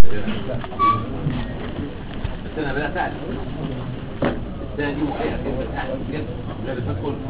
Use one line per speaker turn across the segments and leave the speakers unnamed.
بس انا بدات اعلم السنه دي مقيد جدا يعني جدا زي اللي فات كله.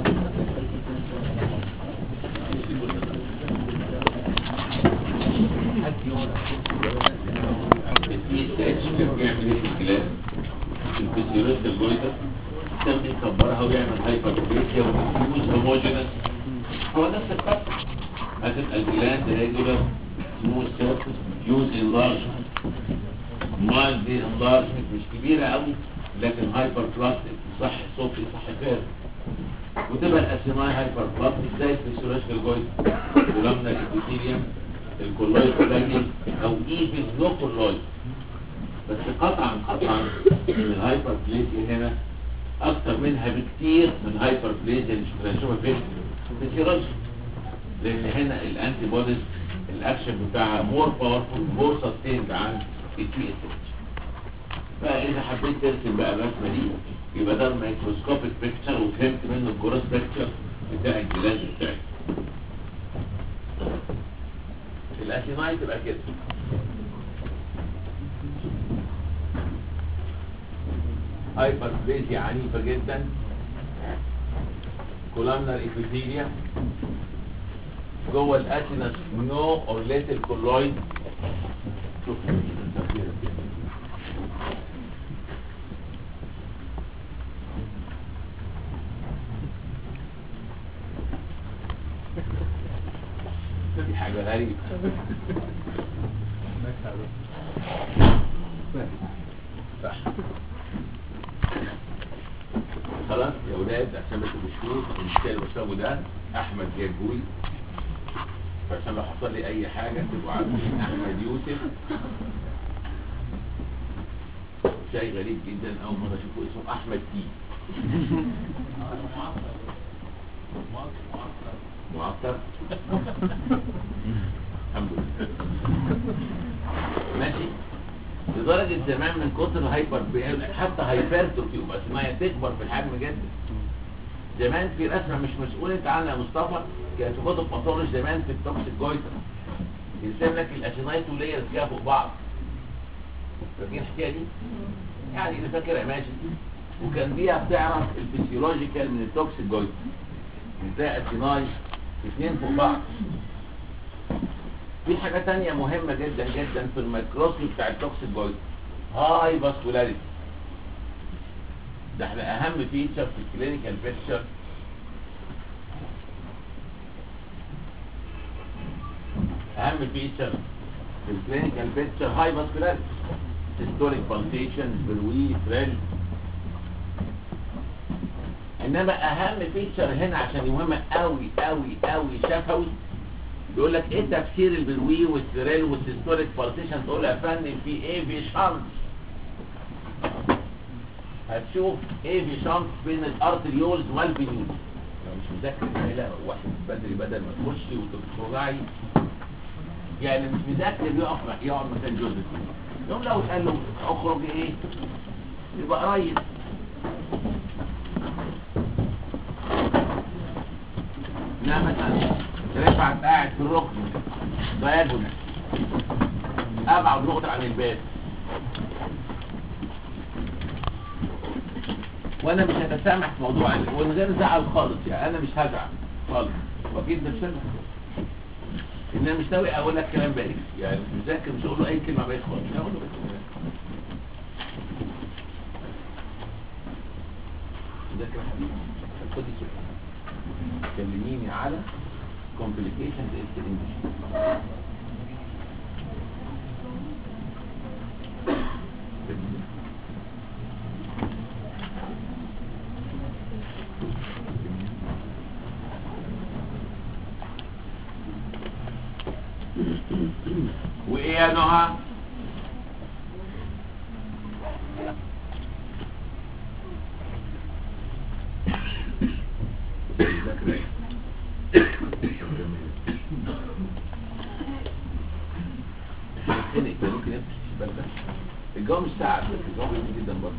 الTSH كان بيعمل ايه في الكلاب؟ الفسيولوجيا الجويتر كان بيكبرها ويعمل هايبربليسيا وتفيوز هوموجينس. هو نفس الفكر. هتبقى الجلاند ريجولار سموث سيرفيس فيوز انلارجمنت مايلد انلارجمنت مش كبيره قوي لكن هايبر بلاستيك صح صوفي صح فارغ. وتبقى الاسيماي هايبر بلاستيك زي الفسيولوجيا الجويتر ولمنا الابيثيليوم الكولويد قليل او ايفن نو كولويد. بس قطعا ان الهايبر بليزيا هنا اكتر منها بكتير من هايبر بليزيا اللي شوفها فين فيسيولوجي. لان هنا الانتي بوديز الاكشن بتاعها مور باورفول مور سستيند عن الTSH. فاذا حبيت ترسم بقى الرسمه دي يبقى ده الميكروسكوبيك بيكتشر وفهمت منه الجروس بيكتشر بتاع الجلاند بتاعي. الاسيناي تبقى كده هايبربليزيا عنيفه جدا كولامنر ابيثيليا جوه الاسينس نو اور ليتل كولويد. شوف دي حاجه غريبه. صح خلاص يا ولاد عشان ما تبقوش المثال اللي بشربه ده احمد جاجوي فعشان لو حصل لي اي حاجه تبقوا عارفين احمد يوسف. شيء غريب جدا اول مره اشوفه اسمه احمد تي. معطر الحمد لله ماشي. لدرجه زمان من كتر الهايبر حتى هايبرتروفي وباسمايا تكبر في الحجم جدا. زمان في رسمه مش مسؤول انت عنها يا مصطفى كانت في كتب باثولوجي زمان في التوكسيك جويتر يرسم لك الاسينايت وليرز كده فوق بعض. فاكرين الحكايه دي؟ يعني اللي فاكرها ماشي. وكان بيها بتعرف الفسيولوجيكال من التوكسيك جويتر ازاي اسيناي اثنين فوق بعض. في حاجه ثانيه مهمه جدا جدا في الميكروسكوب بتاع التوكسيك جويتر هاي فاسكولاريتي. ده احنا اهم فيتشر في الكلينيكال بيكتشر اهم فيتشر في الكلينيكال بيكتشر هاي فاسكولاريتي هيستوريك بالتيشن بروي ثريل. انما اهم فيتشر هنا عشان مهمه قوي قوي قوي شفوي يقول لك ايه تفسير البروي والثريل والهيستوريك بالتيشن. تقول يا فندم في ايه في شانس هتشوف ايه في شانس بين الارتريولز والفينيولز. لو مش مذاكر لا واحد بدل ما تخشي وتتوجعي يعني مش مذاكر يقعد مكان جوزيف. يوم لو قال له اخرج ايه يبقى قريب. لا مثلا رفعت قاعد في الركن دايجونال ابعد نقطه عن الباب وانا مش هتسامح في موضوع ومن غير زعل خالص. يعني انا مش هزعل خالص واكيد ده بشكل ان انا مش ناوي اقول لك كلام بايخ. يعني مش مذاكر مش هقول له اي كلمه بايخ خالص. اقول له مذاكر يا حبيبي خدي سؤال كلميني على complications in the English. وايه يا نهى؟ الجو مش ساعة الجو جميل جدا برضه.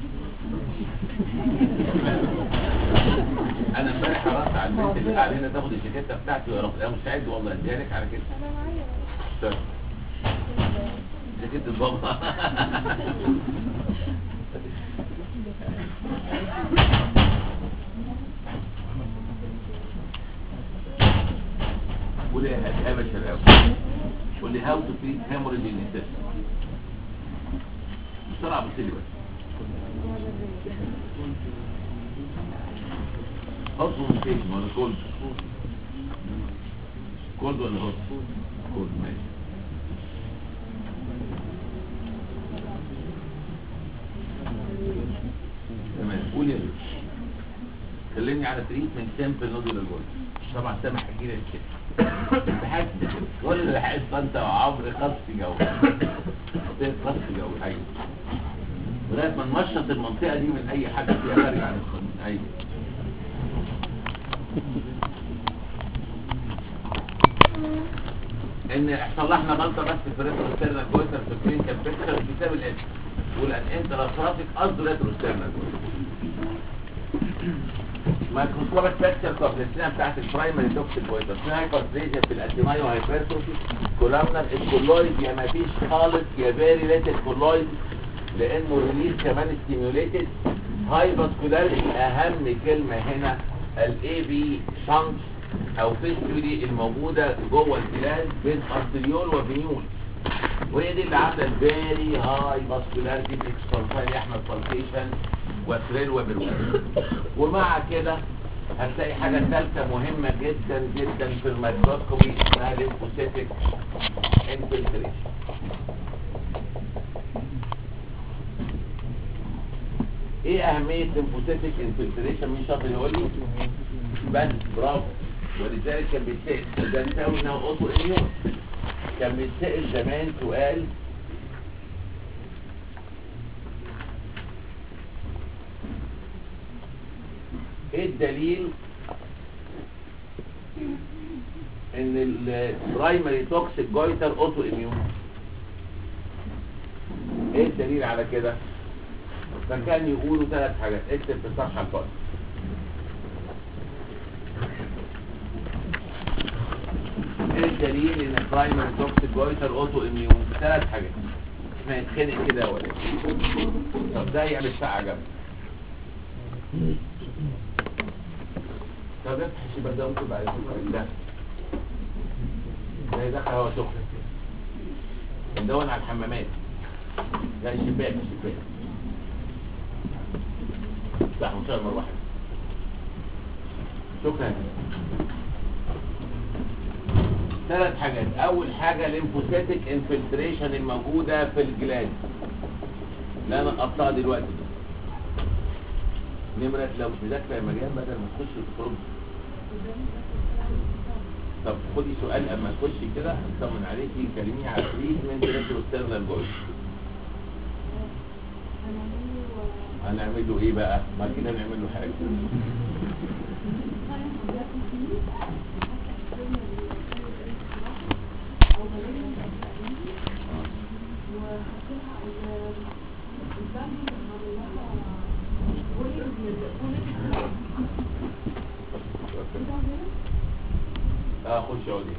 انا امبارح قررت على البنت اللي قاعده هنا تاخد الجاكيته بتاعتي ويا رب انا مستعد والله اديها لك على كده. جاكيت البابا. قولي يا شباب، قولي هاو تو تريت هيموريج ان السيستم بسرعه بص لي بس. هوت كوميونيكيشن ولا كولد؟ كولد ولا هوت؟ كولد ماشي. تمام قول يا باشا. كلمني على تريتمنت سامبل نودولار جولد. طبعا سامح احكي لك كده بحس كل اللي حاسس انت وعمرو خص جو خص جو. ايوه لغايه ما نمشط المنطقه دي من اي حاجه فيها خارج عن القانون. ايوه ان صلحنا غلطه بس في الريتروستيرنال جويتر في الكلينيكال بيكتشر بسبب الاسم والان انت راسك قصده ريتروستيرنال جويتر. مايكروسكوبيك بيكتشر كوبلكسينا بتاعت البرايمري توكسيك جويتر في هايبربليزيا في الاتيناي وهايبرتروفي كولامنر الكولويد يا ما فيش خالص يا فيري ليتل كولويد لانه ريليز كمان ستيميوليتد. هايبرسكولاريتي اهم كلمه هنا الاي بي شانك او فيستولي الموجوده جوه الجلاند بين ارتريول وفينيول وهي دي اللي عامله الفيري هاي فاسكولاريتي اكسبانسايل احمد بالكيشن وثريل وبرول. ومع كده هتلاقي حاجه ثالثه مهمه جدا جدا في الميكروسكوبي اسمها ليمفوسيتك انفلتريشن. ايه اهميه ليمفوسيتك انفلتريشن؟ مين شاطر يقول لي؟ بس برافو. ولذلك كان بيتسال ده بيساوي انه اوتو اميون. كان بيتسال زمان سؤال ايه الدليل ان البرايمري توكسيك جويتر اوتو اميون؟ ايه الدليل على كده؟ فكان يقولوا ثلاث حاجات. اكتب في الصفحه الفاضيه. ايه الدليل ان البرايمري توكسيك جويتر اوتو اميون؟ ثلاث حاجات. ما يتخنق كده ولا طب ده يعمل ساعه جنب. طب افتح الشباك ده ممكن بعد ده زي دخل هوا سخن ندون على الحمامات. لا الشباك افتح مشغل مروحه. شكرا. ثلاث حاجات. اول حاجه ليمفوسيتك انفلتريشن الموجوده في الجلاند اللي انا قطعها دلوقتي. نمرة لو مذاكره يا مريم بدل ما تخش تخرج. طب خدي سؤال اما تخشي كده اطمن عليكي. كلميني على تريتمنت ريتروستيرنال جويتر. هنعمل له ايه بقى؟ ما كده نعمل له حاجه. خش اقعد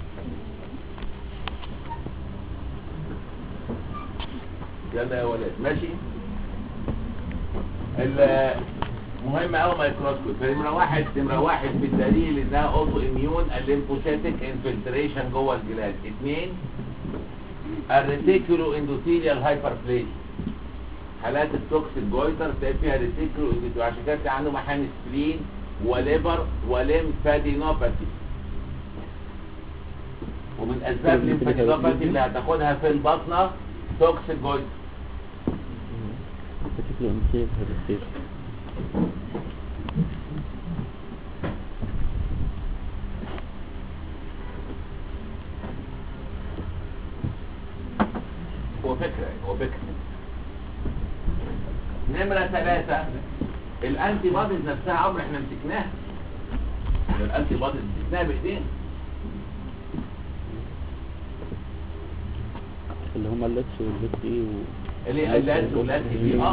يلا يا ولاد. ماشي. المهم قوي مايكروسكوب. نمره واحد بالدليل انها اوتو اميون الليمفوسيتك انفلتريشن جوه الجلاند. اثنين الريتيكولو اندوثيليال هايبربليزيا. حالات التوكسيك جويتر تلاقي فيها ريتيكولو اندوثيليال عشان كده عنده محن سبلين وليفر وليمفادينوباثي. ومن اسباب الليمفادينوباثي اللي هتاخدها في البطنه توكسيك جويتر. هو فكرة. نمرة 3 الانتي بوديز نفسها عمر احنا مسكناها. الانتي بوديز مسكناها بايدينا
اللي هم اللاتس والبيت ايه
اللي اللاتس واللاتس ايه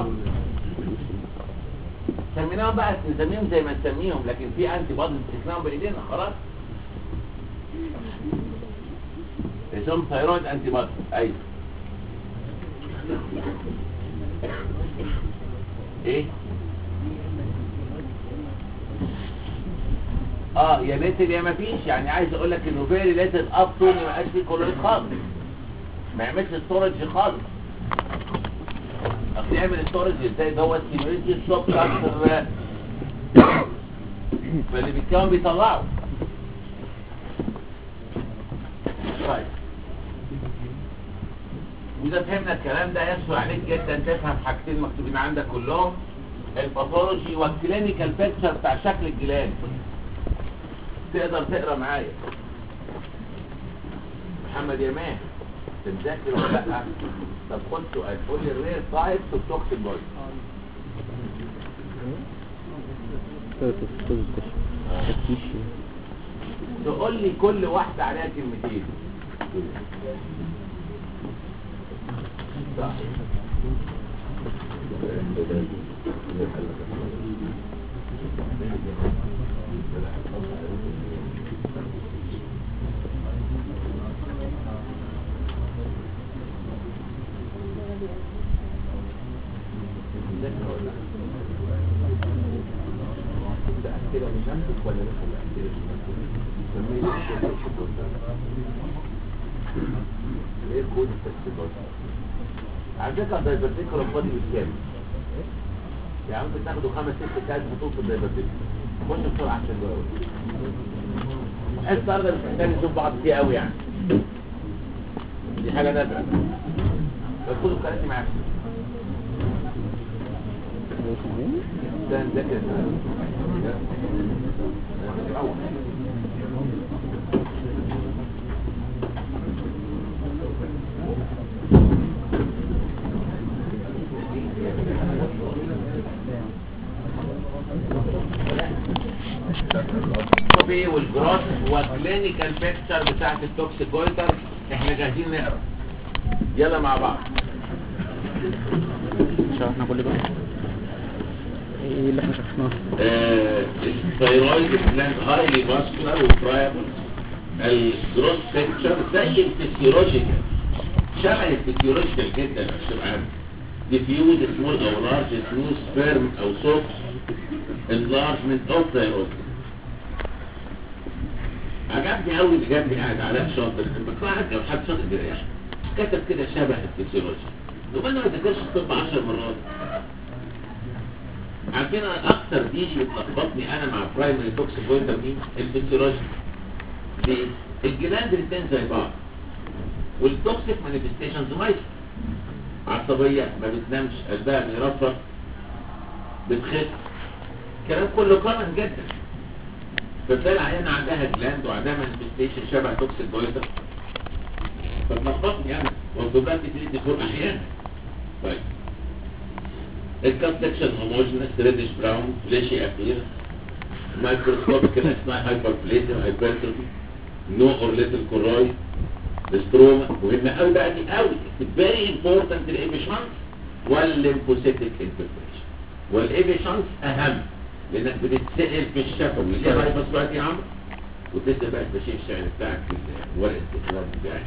سميناهم بقى نسميهم زي ما نسميهم لكن في انتي بوديز مسكناهم بايدينا خلاص. اسمهم ثايرويد انتي بوديز. ايوه ايه يا ليتل يا ما فيش، يعني عايز اقول لك انه فيري ليتل اب تو ما يبقاش فيه كلوريد خالص، ما يعملش ستورج خالص. اصل يعمل ستورج ازاي؟ ده هو السيميوليتي الشوك كاستر فاللي بيتكون بيطلعه. طيب وإذا فهمنا الكلام ده يسهل عليك جدا تفهم حاجتين مكتوبين عندك كلهم، الباثولوجي والكلينيكال بيكتشر بتاع شكل الجلاد. تقدر تقرا معايا محمد يمان؟ تذاكر ولا لا؟ طب خد سؤال، قول لي الرير تايبس اوف توكسيك بودي. تقول لي كل واحده عليها كلمتين. صح. على فكره الدايفرتيكولار بودي بالكامل، يعني ممكن تاخدوا 5-6 ساعات بطول في الدايفرتيكولار. خش بسرعه عشان جوه الحصه النهارده مش محتاج نشوف بعض فيه قوي، يعني دي حاجه نادره. بس خدوا الكراسي معاكم ده نذاكر والجراس والكلينيكال بيكتشر بتاعت التوكسيك جويتر. احنا جاهزين نقرا، يلا مع بعض.
شرحنا كل ده ايه اللي احنا شرحناه؟
الثايرويد جلاند هايلي ماسكولار وفرايبل. الجروس بيكتشر زي الفسيولوجيكال، شبه الفسيولوجيكال جدا عشان عارف. ديفيوز سمول او لارج سموث فيرم او سوفت انلارجمنت اوف ثايرويد. عجبني قوي اللي جاب لي قاعد علاء شاطر، بقراءة لو حد شاطر جراح كتب كده شبه الفسيولوجي. طب انا ما ذاكرش الطب 10 مرات. عارفين اكتر دي اللي بتلخبطني انا مع برايمري توكسيك جويتر دي الفسيولوجي. ليه؟ الجلاند الاثنين زي بعض، والتوكسيك مانيفستيشنز مايسر. عصبيه، ما بتنامش، قلبها بيرفرف، بتخس، الكلام كله كومن جدا. فتلاقي العيانة عندها جلاند وعندها مانيفستيشن شبه توكسيك جويتر، فتلخبطني انا والدوبلات تريد فور احيانا. طيب الكات سكشن هوموجينس ريدش براون فليشي ابير، مايكروسكوبيك كده اسمها هايبربليزيا هايبرتروفي، نو اور ليتل كوراي، الاستروما مهمه قوي بقى دي قوي، فيري امبورتنت الايبيشانس والليمفوسيتيك انفلتريشن. والايبيشانس اهم لانك بتتسأل في الشفوي ليه هايبر سؤال يا عمرو، وتسأل بقى البشير الشعر بتاعك في ورقه الاستقرار بتاعك.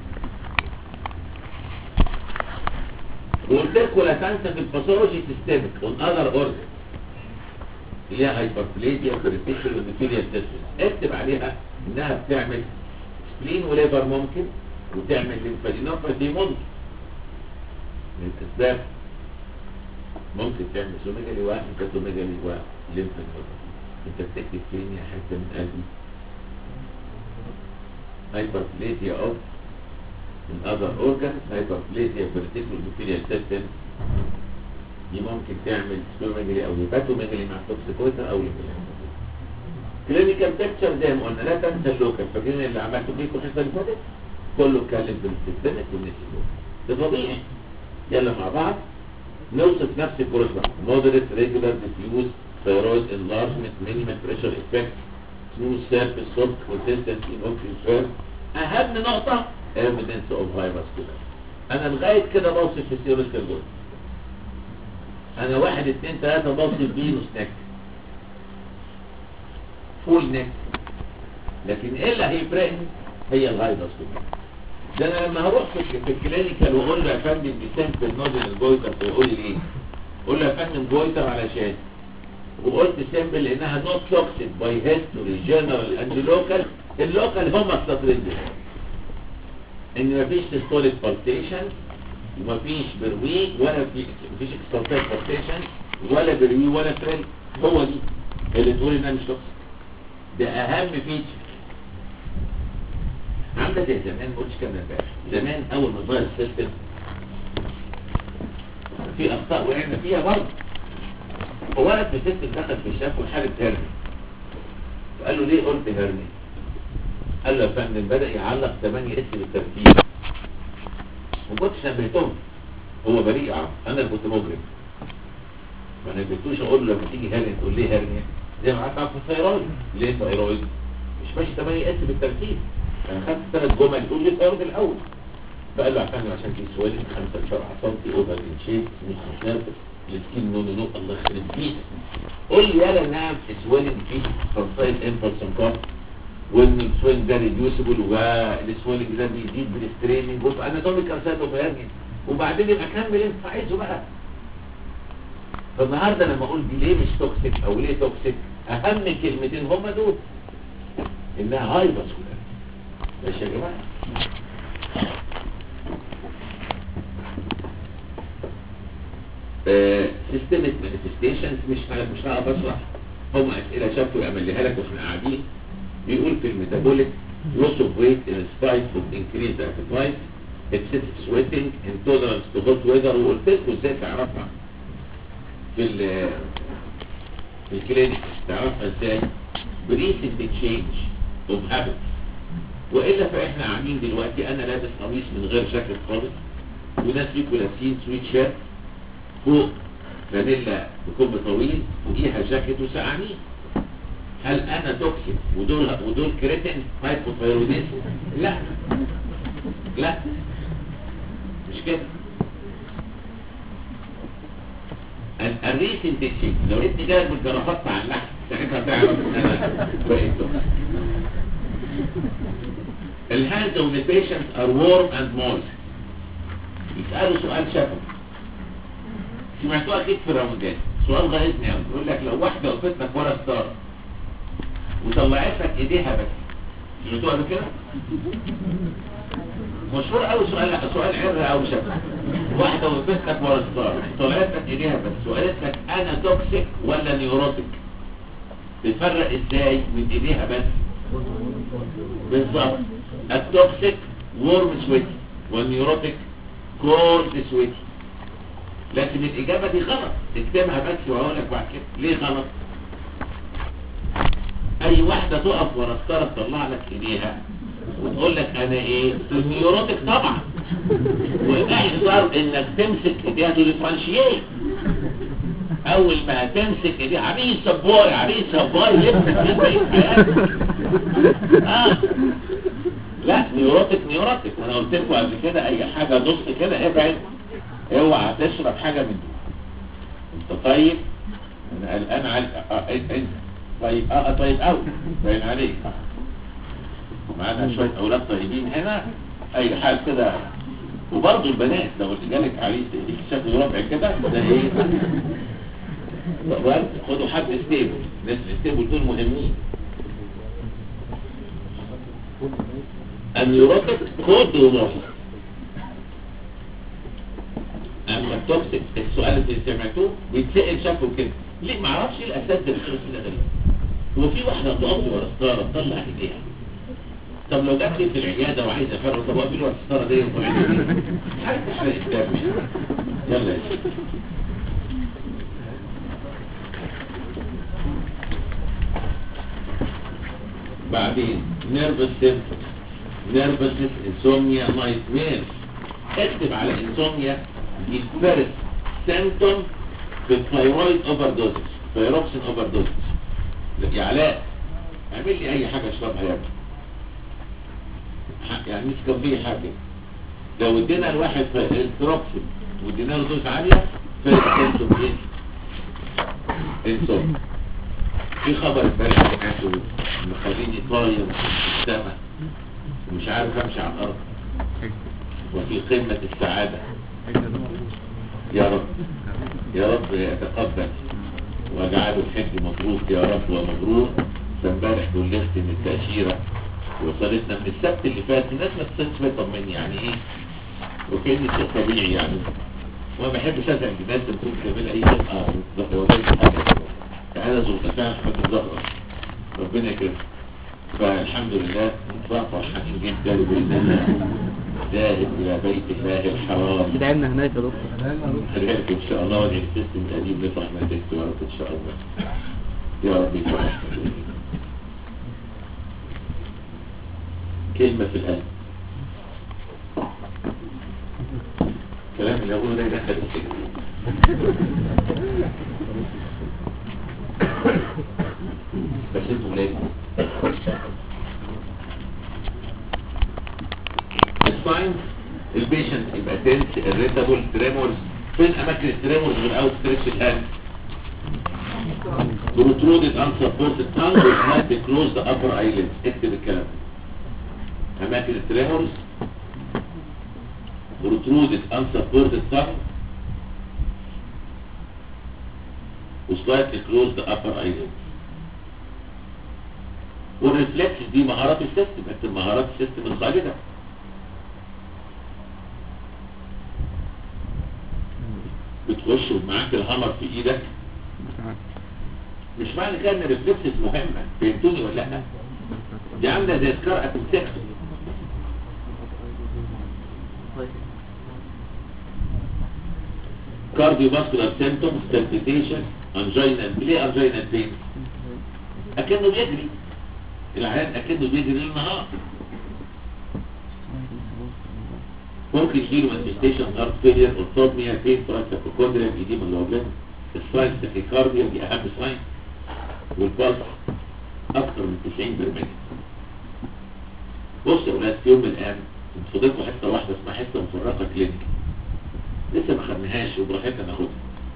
وقلت لكم لا تنسى في الباثولوجي سيستمك اون اذر اورجن اللي هي هايبربليزيا بريتيشن وبيتيريال تيستس، اكتب عليها انها بتعمل سبلين وليفر ممكن، وتعمل ليمفادينوباثي ممكن. من الاسباب ممكن تعمل سوميجالي واحد كسوميجالي واحد ليمفادينوباثي. انت بتكتب فين يا حته من قلبي؟ هايبربليزيا اوف من other organs، hyperplasia vertical epithelial system دي ممكن تعمل سبلوميجالي او هيباتوميجالي مع توكسيكويتر او ليمفادينوباثي. كلينيكال بيكتشر زي ما قلنا لا تنسى اللوكال، فاكرين اللي عملته فيكم الحصه اللي فاتت؟ كله اتكلم بالسيستمك والنسي ده طبيعي. يلا مع بعض نوصف نفس الكورس بقى. مودريت ريجولار ديفيوز ثايرويد انلارجمنت مينيمال بريشر افكت سموث سيرفيس سوفت كونسيستنسي اوكسي فيرم. اهم نقطه evidence of high vascular. انا لغايه كده بوصف فيسيولوجيكال جول، انا 1 2 3 بوصف فينوس نك فول نك، لكن ايه اللي هيفرقني هي الهاي فاسكولار. ده انا لما هروح في الكلينيكال واقول له يا فندم دي سامبل نودل جويتر ويقول لي ليه؟ اقول له يا فندم جويتر علشان وقلت سامبل لانها نوت توكسيك باي هيستوري جنرال اند لوكال. اللوكال هم السطرين دول ان مفيش سيستوليك بالتيشن ومفيش بروي ولا مفيش اكستراتيك بالتيشن ولا بروي ولا تريل. هو دي اللي تقول انها مش توكسيك. ده اهم فيتشر. عامله زي زمان ما قلتش كام امبارح. زمان اول ما ظهر السيستم في اخطاء وقعنا فيها برضه. فولد في السيستم دخل في الشاف وحاله هرني. فقال له ليه قلت هرني؟ قال له يا فندم بدأ يعلق 8 اس بالترتيب. ما كنتش نبهتهم. هو بريء يا عم، انا اللي كنت مجرم. ما نبهتوش اقول له لما تيجي هرني تقول ليه هرني؟ زي ما قعدت في الثيرويد. ليه الثيرويد؟ مش ماشي 8 اس بالترتيب. انا خدت 3 جمل تقول لي الثيرويد الاول. فقال له يا فندم عشان في سويلنج 5 ل 7 سم اوفر ان شيب مش نيرف السكين نو الله يخرب بيك. قول لي يالا نعم سويلنج فيه تنصيل امبلس انكار وان السويلنج ده ريديوسبل والسويلنج ده بيزيد بالستريننج واناتوميكال سايتوبياني وبعدين يبقى كمل انت عايزه بقى. فالنهارده لما اقول دي ليه مش توكسيك او ليه توكسيك اهم كلمتين هما دول انها هاي فاسكولار. ماشي يا جماعه؟ سيستمك مانيفستيشنز مش هقف اشرح. هم اسئله شافوا يعملها لك واحنا قاعدين. بيقول في الميتابوليك loss of weight in spite of increased appetite, excessive sweating, intolerance to hot weather. وقلت لكم ازاي تعرفها في الكلينيك. تعرفها ازاي؟ بريسنت تشينج اوف هابتس. والا فاحنا قاعدين دلوقتي انا لابس قميص من غير جاكيت خالص وناس فيكم لابسين سويت شيرت فوق فانيلا بكم طويل فوقيها جاكيت وسقعانين. هل انا توكسيك ودول كريتين هايبوثايروديزم؟ لا لا مش كده. الريسنت تشيك لو انت جاي بالجرافات على اللحم ساعتها تعرف ان انا بقيت توكسيك. الهاندز اوف ذا بيشنت ار وورم اند مويست. يسالوا سؤال شفوي سمعتوه اكيد في الراوندات. سؤال غايزني قوي. يقول لك لو واحده وقفت لك ورا ستاره وطلعت لك ايديها بس، سمعتوها قبل كده؟ مشهور قوي سؤال عرة قوي شكله. واحده وقفت لك ورا ستاره طلعت لك ايديها بس وقالت لك انا توكسيك ولا نيوروتيك، تفرق ازاي من ايديها بس؟ بالظبط. التوكسيك وورم سويتي والنيوروتيك كولد سويتي. لكن الاجابه دي غلط. اكتبها بس وهقول لك بعد كده ليه غلط. اي واحده تقف ورا ستاره تطلع لك ايديها وتقول لك انا ايه؟ نيوروتيك طبعا. وده يحصل انك تمسك ايديها تديفرنشيت. اول ما هتمسك ايديها عريسه باي عريسه باي لبسك في بقيه حياتك. لا نيوروتيك وانا قلت لكم قبل كده اي حاجه نص كده ابعد. اوعى تشرب حاجه من دول. انت طيب؟ انا قلقان عليك. انت طيب طيب قوي باين عليك. معانا شويه اولاد طيبين هنا اي حاجه كده. وبرضه البنات لو اللي جالك عريس يديك شكل ربع كده ده ايه؟ خدوا حد ستيبل. الناس الستيبل دول مهمين. النيوروتيك خد وروح. اما التوكسيك السؤال اللي سمعتوه بيتسأل شافوا كده ليه؟ معرفش ايه الاساس ده بيخلص كده غريب. هو في واحده تقف ورا ستاره تطلع ايديها. طب لو جات لي في العياده وعايزه افرق طب اقفل ورا الستاره دي وطلع ايديها حاجه تحرق الدم. يلا يا سيدي. بعدين نيرفس سيمبتومز نيرفسنس انسومنيا نايت ميرز. اكتب على انسومنيا الفيرست سيمبتوم في الثايرويد اوفر دوزز ثايروكسين اوفر دوزز. يا علاء اعمل لي اي حاجه اشربها يا ابني يعني مش كان فيه حاجه. لو ادينا الواحد ثايروكسين وادينا له دوز عاليه فيرست سيمبتوم ايه؟ انسومنيا. في خبر امبارح سمعته مخليني طاير في السماء ومش عارف امشي على الارض. وفي قمة السعادة. يا رب يا رب يتقبل واجعله الحج مبروك يا رب ومبرور. فامبارح بلغت ان التأشيرة وصلتنا من السبت اللي فات. الناس ما تستنش طمني يعني ايه، وكأن الشيء طبيعي يعني. وما بحبش ازعج الناس اللي بتكون بتعمل اي شيء هو زي حاجة تعالى زوجة فعلا حاجة ظهرة ربنا يكرمك. فالحمد لله فرحانين جدا بإذن الله ذاهب إلى بيت الله الحرام.
ادعينا هناك يا دكتور.
خليك إن شاء الله. وادعي السيستم القديم نطلع ما تكتب يا رب إن شاء الله. يا رب يفرح. كلمة في القلب. كلام اللي أقوله ده يدخل السجن. بس انتوا ولادي. الساينس البيشنت يبقى تنس irritable تريمورز. فين اماكن التريمورز without stretch الهاند؟ protruded unsupported tongue with not close the upper eyelids. اكتب الكلام. اماكن التريمورز protruded unsupported tongue وslightly close the upper eyelids. والريفلكس دي مهارات السيستم. اكتب مهارات السيستم الخالدة. بتخش ومعاك الهامر في ايدك. مش معنى كده ان الريفلكسز مهمة. فهمتوني ولا لا؟ دي عاملة زي سكار اتنسكس. كارديوفاسكولار سيمتومز palpitation انجينال. ليه انجينال بين؟ اكنه بيجري العيان، اكنه بيجري ليل نهار. ممكن يجيله مانيفستيشن هارت فيلير اورثوبنيا بين تراكيكوندريا ايديما اللوبلين. الساين تاكيكارديا دي اهم ساين. والبلس اكثر من 90 بالمية. بص يا ولاد في يوم من الايام فضلكوا حته واحده اسمها حته مفرقه كلينيك لسه ما خدناهاش وبراحتنا ناخدها.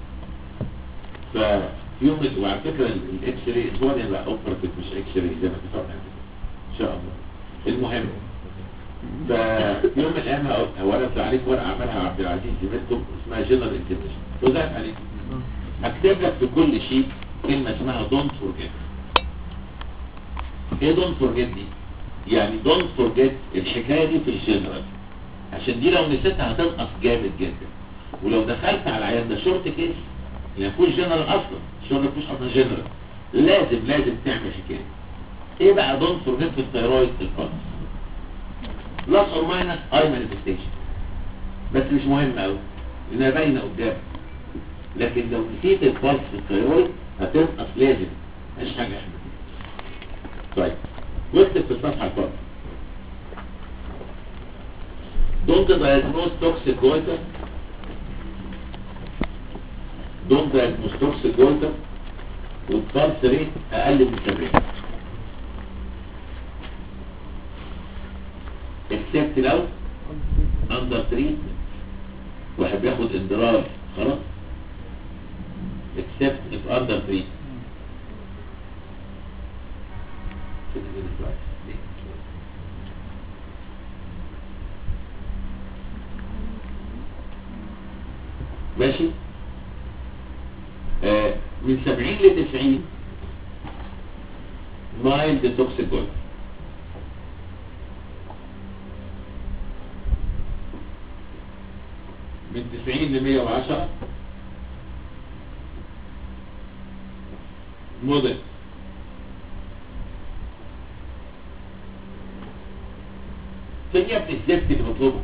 ففي يوم وعلى فكره الاكس راي اسبوعي بقى اوبراتيف مش اكس راي زي ما اتفقنا ان شاء الله. المهم ففي يوم من الايام هورث عليك ورقه عملها عبد العزيز زميلته اسمها جنرال انترنشن وزعت عليك. هكتب لك في كل شيء كلمه اسمها دونت فورجيت. ايه دونت فورجيت دي؟ يعني دونت فورجيت الحكايه دي في الجنرال، عشان دي لو نسيتها هتنقص جامد جدا. ولو دخلت على العيان ده شورت كيس ما يكونش جنرال اصلا، الشغل ما يكونش اصلا جنرال، لازم تعمل حكايه. ايه بقى دونت فورجيت في الثيرويد؟ البلس بلس اور ماينس اي مانيفستيشن، بس مش مهم قوي لانها باينه قدامك. لكن لو نسيت البلس في الثيرويد هتنقص لازم، مش حاجه احنا. طيب واكتب في الصفحه الفاضيه don't diagnose toxic goiter. don't diagnose toxic goiter والبلس ريت اقل من 70 except لو under treatment واحد بياخد اندرال خلاص except if under treatment. ماشي. من 70 ل 90 mild toxic goiter. من 90 ل 110 موديل. فين يا ابن الزفت اللي مطلوبه؟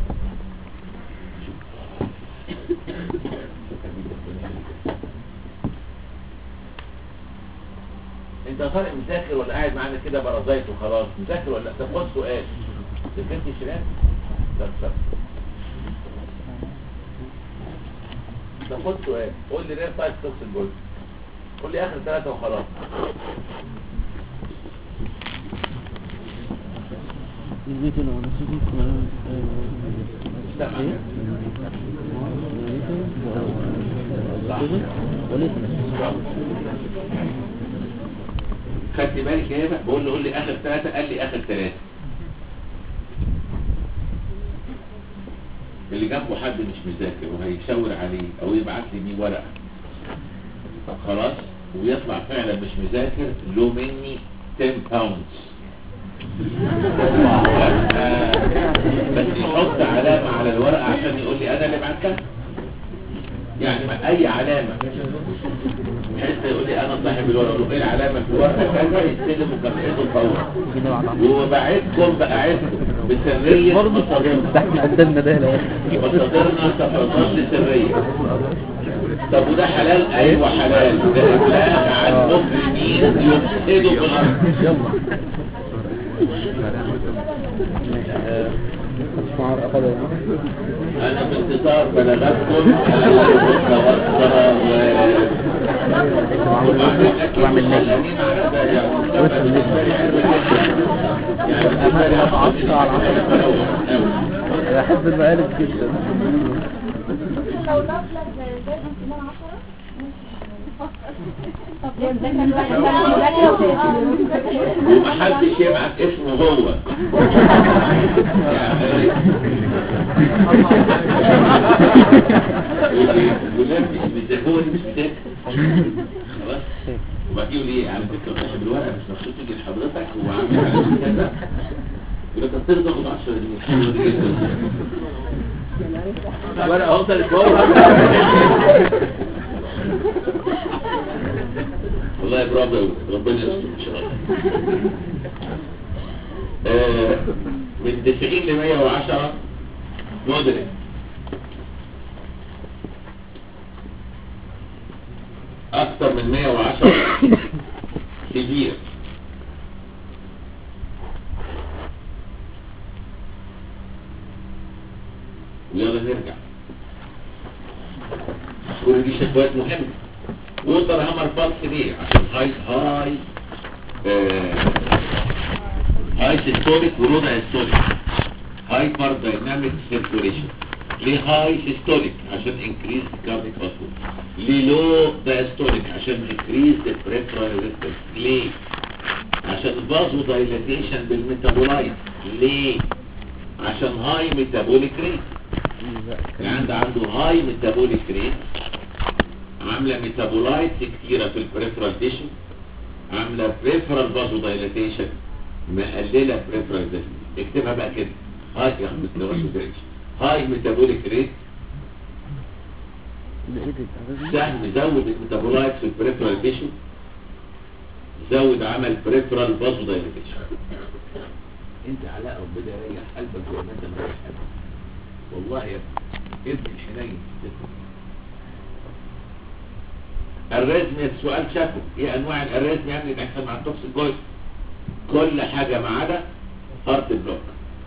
انت يا طارق مذاكر ولا قاعد معانا كده برازايت وخلاص؟ مذاكر ولا لا؟ ده خد سؤال. ذاكرت شيرين؟ لا تصدق. ده خد سؤال، قول لي رير تايب توكسيك جولد. قول لي اخر 3 وخلاص. خدت بالك ايه بقى؟ بقول له قول لي اخر 3 قال لي اخر 3. اللي جنبه حد مش مذاكر وهيشاور عليه او يبعت لي بيه ورقه خلاص ويطلع فعلا مش مذاكر له مني 10 باوندز بس يحط علامه على الورقه عشان يقول لي انا اللي بعتها. يعني اي علامه بحيث يقول لي انا صاحب الورقه، اقول له ايه العلامه في الورقه كذا، يستلم مكافئته فورا. وبعدكم بقعدكم بسريه مصادرنا
احنا قدامنا ده
مصادرنا تفاصيل سريه. طب وده حلال؟ ايوه حلال. ده ابلاغ عن مجرمين يفسدوا في الارض. انا بانتظار بلاغاتكم
واعمل نجم انا احب المقالب جدا.
لو نطلق زي كمان 10
ومحدش يبعت اسمه هو. ولاد مش بيذاكروا مش بيذاكر خلاص. وبعدين يقول لي على فكره صاحب الورقه مش مخصوص يجي لحضرتك هو عامل على كذا، يقول لك انت تاخد 10 جنيه. الورقه وصلت فورا. والله برافو ربنا يستر ان شاء الله. من 90 ل 110 مدرك. اكثر من 110 كبير. ويلا نرجع. كل دي شكوات مهمه. ووتر هامر بالس ليه؟ عشان هاي سيستوليك ولودا هيستوليك. هايبر دايناميك سيركوليشن. ليه هاي سيستوليك؟ عشان انكريز كارديك فاسكول. ليه لو دايستوليك؟ عشان انكريز بريفرال ريزيستنس. ليه؟ عشان فازو دايلاتيشن بالميتابولايت. ليه؟ عشان هاي ميتابوليك ريت. يعني عنده هاي ميتابوليك ريت، عامله ميتابولايتس كتيره في البريفرال تيشو، عامله بريفرال فازو دايلاتيشن، مقلله بريفرال ريزيستنس. اكتبها بقى كده هاي ميتابوليك ريت سهم زود الميتابولايتس في البريفرال تيشو، زود عمل بريفرال فازو دايلاتيشن. انت علاء ربنا يريح قلبك زي ما انت مريح قلبك والله يا ابن الحنين. الريزميا سؤال شافه ايه انواع الريزميا اللي بتحصل مع التوكسيك جويد؟ كل حاجه ما عدا هارت بلوك.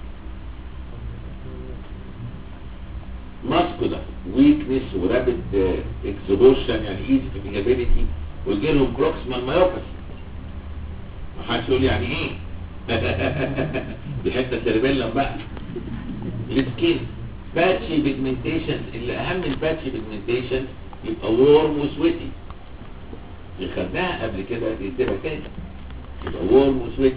ماسكولا ويكنس ورابيد اكسبوشن يعني ايزي فاتيجابيلتي، ويجي لهم بروكسيمال مايوباثي. محدش يقول يعني ايه دي حته سيربيلم بقى. السكين باتشي بيجمنتيشن، اللي اهم الباتشي بيجمنتيشن يبقى وورم وسويتي، اللي خدناها قبل كده يكتبها تاني، يبقى وورم وسويتي.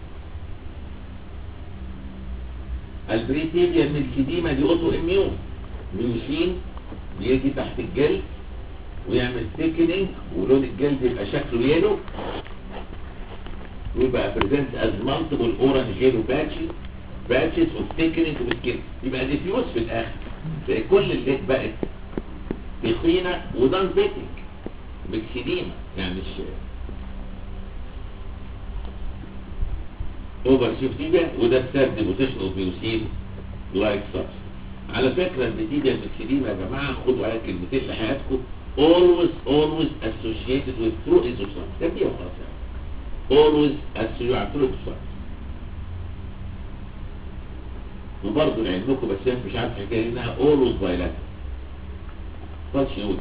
البريتيبيا ميلكيديما دي اوتو اميون، ميوسين بيجي تحت الجلد ويعمل ثيكنينج ولون الجلد يبقى شكله يلو، ويبقى بريزنت از مالتيبل اورنج يلو باتشز اوف ثيكنينج وسكين، يبقى ديفيوز في الاخر. زي كل اللي بقت تخينه ودان بيتنج ميكسيديما، يعني مش اوفر سيفتيبيا، وده بسبب وتشنط ميوسين لايك سبس. على فكره البتيبيا الميكسيديما يا جماعه خدوا عليها كلمتين لحياتكم، always associated with true exosomes. ده فيها خلاص يعني always associated with true exosomes. وبرضه لعلمكم بس انا مش عارف حكايه انها always bilateral. فالش نودي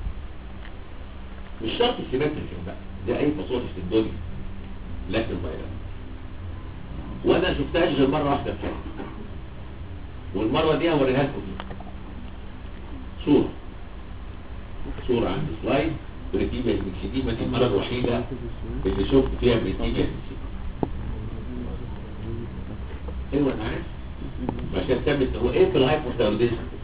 مش شرط السيمتريك بقى، ده اي باثولوجي في الدنيا لكن بايلاترال. وانا شفتهاش غير مره واحده في حياتي، والمره دي هوريها لكم صوره عندي سلايد بريتيبيا الميكسيديما. دي المره الوحيده اللي شفت فيها بريتيبيا الميكسيديما. ايوه انا عارف عشان ثابت هو ايه في الهايبوثايروديزم.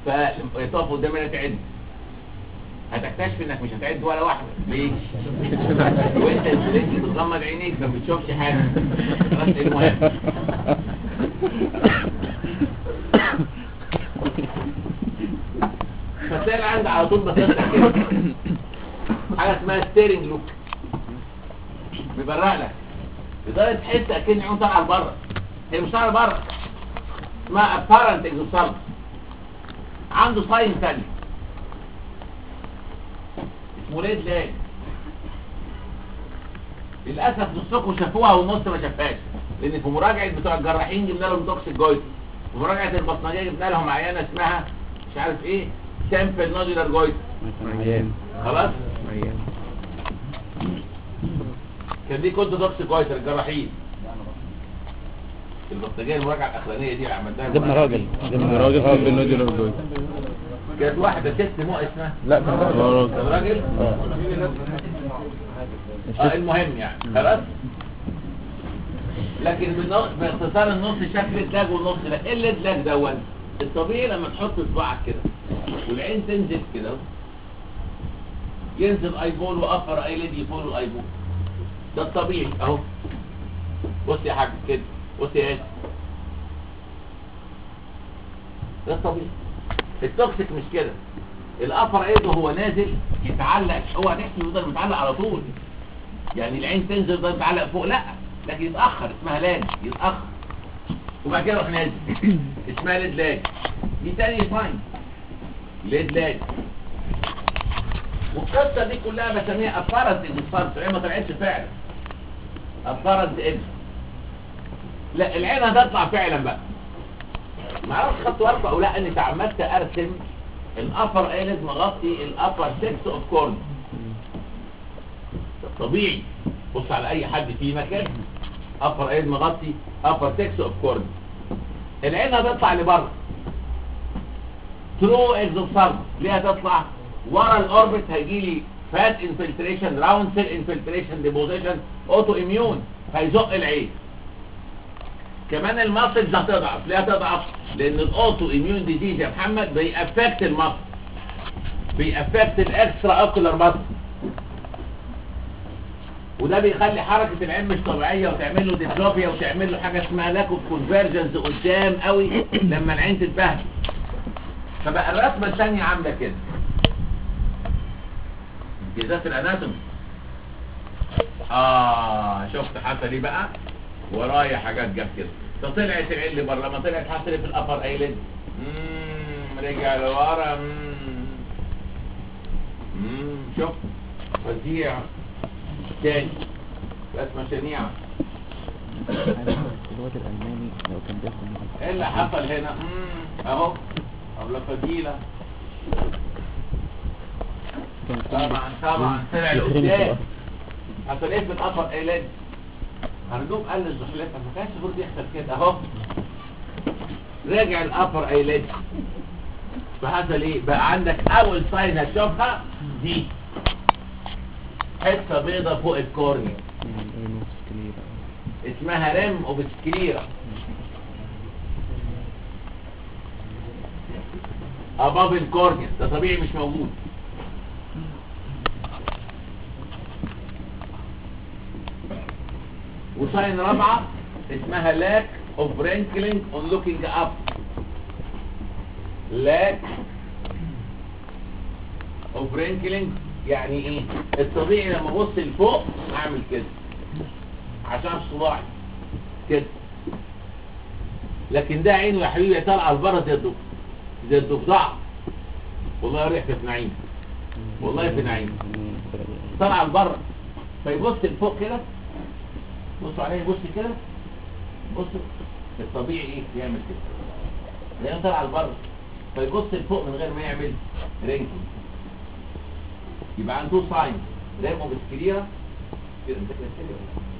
فتقف قدامنا تعد، هتكتشف انك مش هتعد ولا واحده. ليه؟ وانت الفليك بتغمض عينيك فما بتشوفش حاجه. خلاص المهم فتلاقي عندك على طول بسيطه كده حاجه اسمها ستيرنج لوك، بيبرق لك لدرجه تحس اكن عيون طالعه لبره، هي مش طالعه لبره، اسمها ابارنت اكزوسالم. عنده ساين ثاني اسمه ليد لاج، للاسف نصكم شافوها والنص ما شافهاش، لان في مراجعه بتوع الجراحين جبنا لهم توكسيك جويتر، في مراجعه البطنجيه جبنا لهم عيانه اسمها مش عارف ايه سامبل نودولار جويتر. خلاص كان دي كود توكسيك جويتر الجراحين. البطنجيه المراجعه الاخرانيه دي اللي عملناها
جبنا راجل
بالنودولار جويتر.
كانت واحده ست مو اسمها
لا كان
كان راجل المهم يعني خلاص. لكن باختصار النص شكل الليد والنص لا. ايه الليد لاج دوت؟ الطبيعي لما تحط صباعك كده والعين تنزل كده ينزل ايبول وافر ايليد يفول الايبول، ده الطبيعي اهو. بص يا حاج كده، بص يا ياسر، ده الطبيعي. التوكسيك مش كده، الافر ايده هو نازل يتعلق، هو تحس يفضل متعلق على طول، يعني العين تنزل يفضل متعلق فوق، لا لكن يتاخر، اسمها لاج، يتاخر وبعد كده يروح نازل، اسمها ليد لاج. دي تاني ساين ليد لاج. والقصه دي كلها بسميها ابارنت اكزوسالم، العين ما طلعتش فعلا ابارنت اكزوسالم. لا العين هتطلع فعلا بقى. ما اعرفش خدت ورقه او لا، اني تعمدت ارسم الابر ايلid مغطي الابر 6 اوف كورن. طبيعي بص على اي حد في مكان ابر ايلid مغطي ابر 6 اوف كورن، العين هتطلع لبره ترو اكزوسالم. ليه هتطلع؟ ورا الاوربت هيجي لي فات انفلتريشن، راوند سيل انفلتريشن، ديبوزيشن، اوتو اميون، هيزق العين. كمان الماسلز هتضعف. ليه هتضعف؟ لان الاوتو اميون ديزيز يا محمد بيأفكت الماسل، بيأفكت الاكسترا اوكولار ماسل، وده بيخلي حركه العين مش طبيعيه وتعمل له ديبلوبيا وتعمل له حاجه اسمها لاك اوف كونفرجنس قدام قوي لما العين تتبهدل. فبقى الرسمه الثانيه عامله كده، امتيازات الاناتومي. شفت حتى دي بقى ورايا حاجات جت كده، فطلعت العين اللي بره، ما طلعت حصلت في الابر ايلid، رجع لورا، شوف فظيع تاني، رسمه شنيعه.
الواد الالماني لو كان بياخد
ايه اللي حصل هنا؟ اهو اولا فضيله طبعا طلع لقدام. حصل ايه في الابر ايلid؟ هندوب قال للزحلات ما كانش المفروض يحصل كده اهو. راجع الابر ايلid، فحصل ايه؟ بقى عندك اول ساين هتشوفها دي حته بيضه فوق الكورنيا اسمها ريم اوف سكليرا اباب الكورنيا، ده طبيعي مش موجود. وساين رابعه اسمها lack of wrinkling on looking up. lack of wrinkling يعني ايه؟ الطبيعي لما ابص لفوق اعمل كده عشان صباعي كده، لكن ده عينه يا حبيبي طالعه لبره زي الضفدع. والله ريحه في نعيم، والله في نعيم، طالعه لبره. فيبص لفوق كده، بصوا عليه، يبص كده، بصوا الطبيعي ايه؟ يعمل كده لانه طالع لبره، فيبص لفوق من غير ما يعمل رينكل. يبقى عنده ساين ريم اوف سكليرا كده، انت كده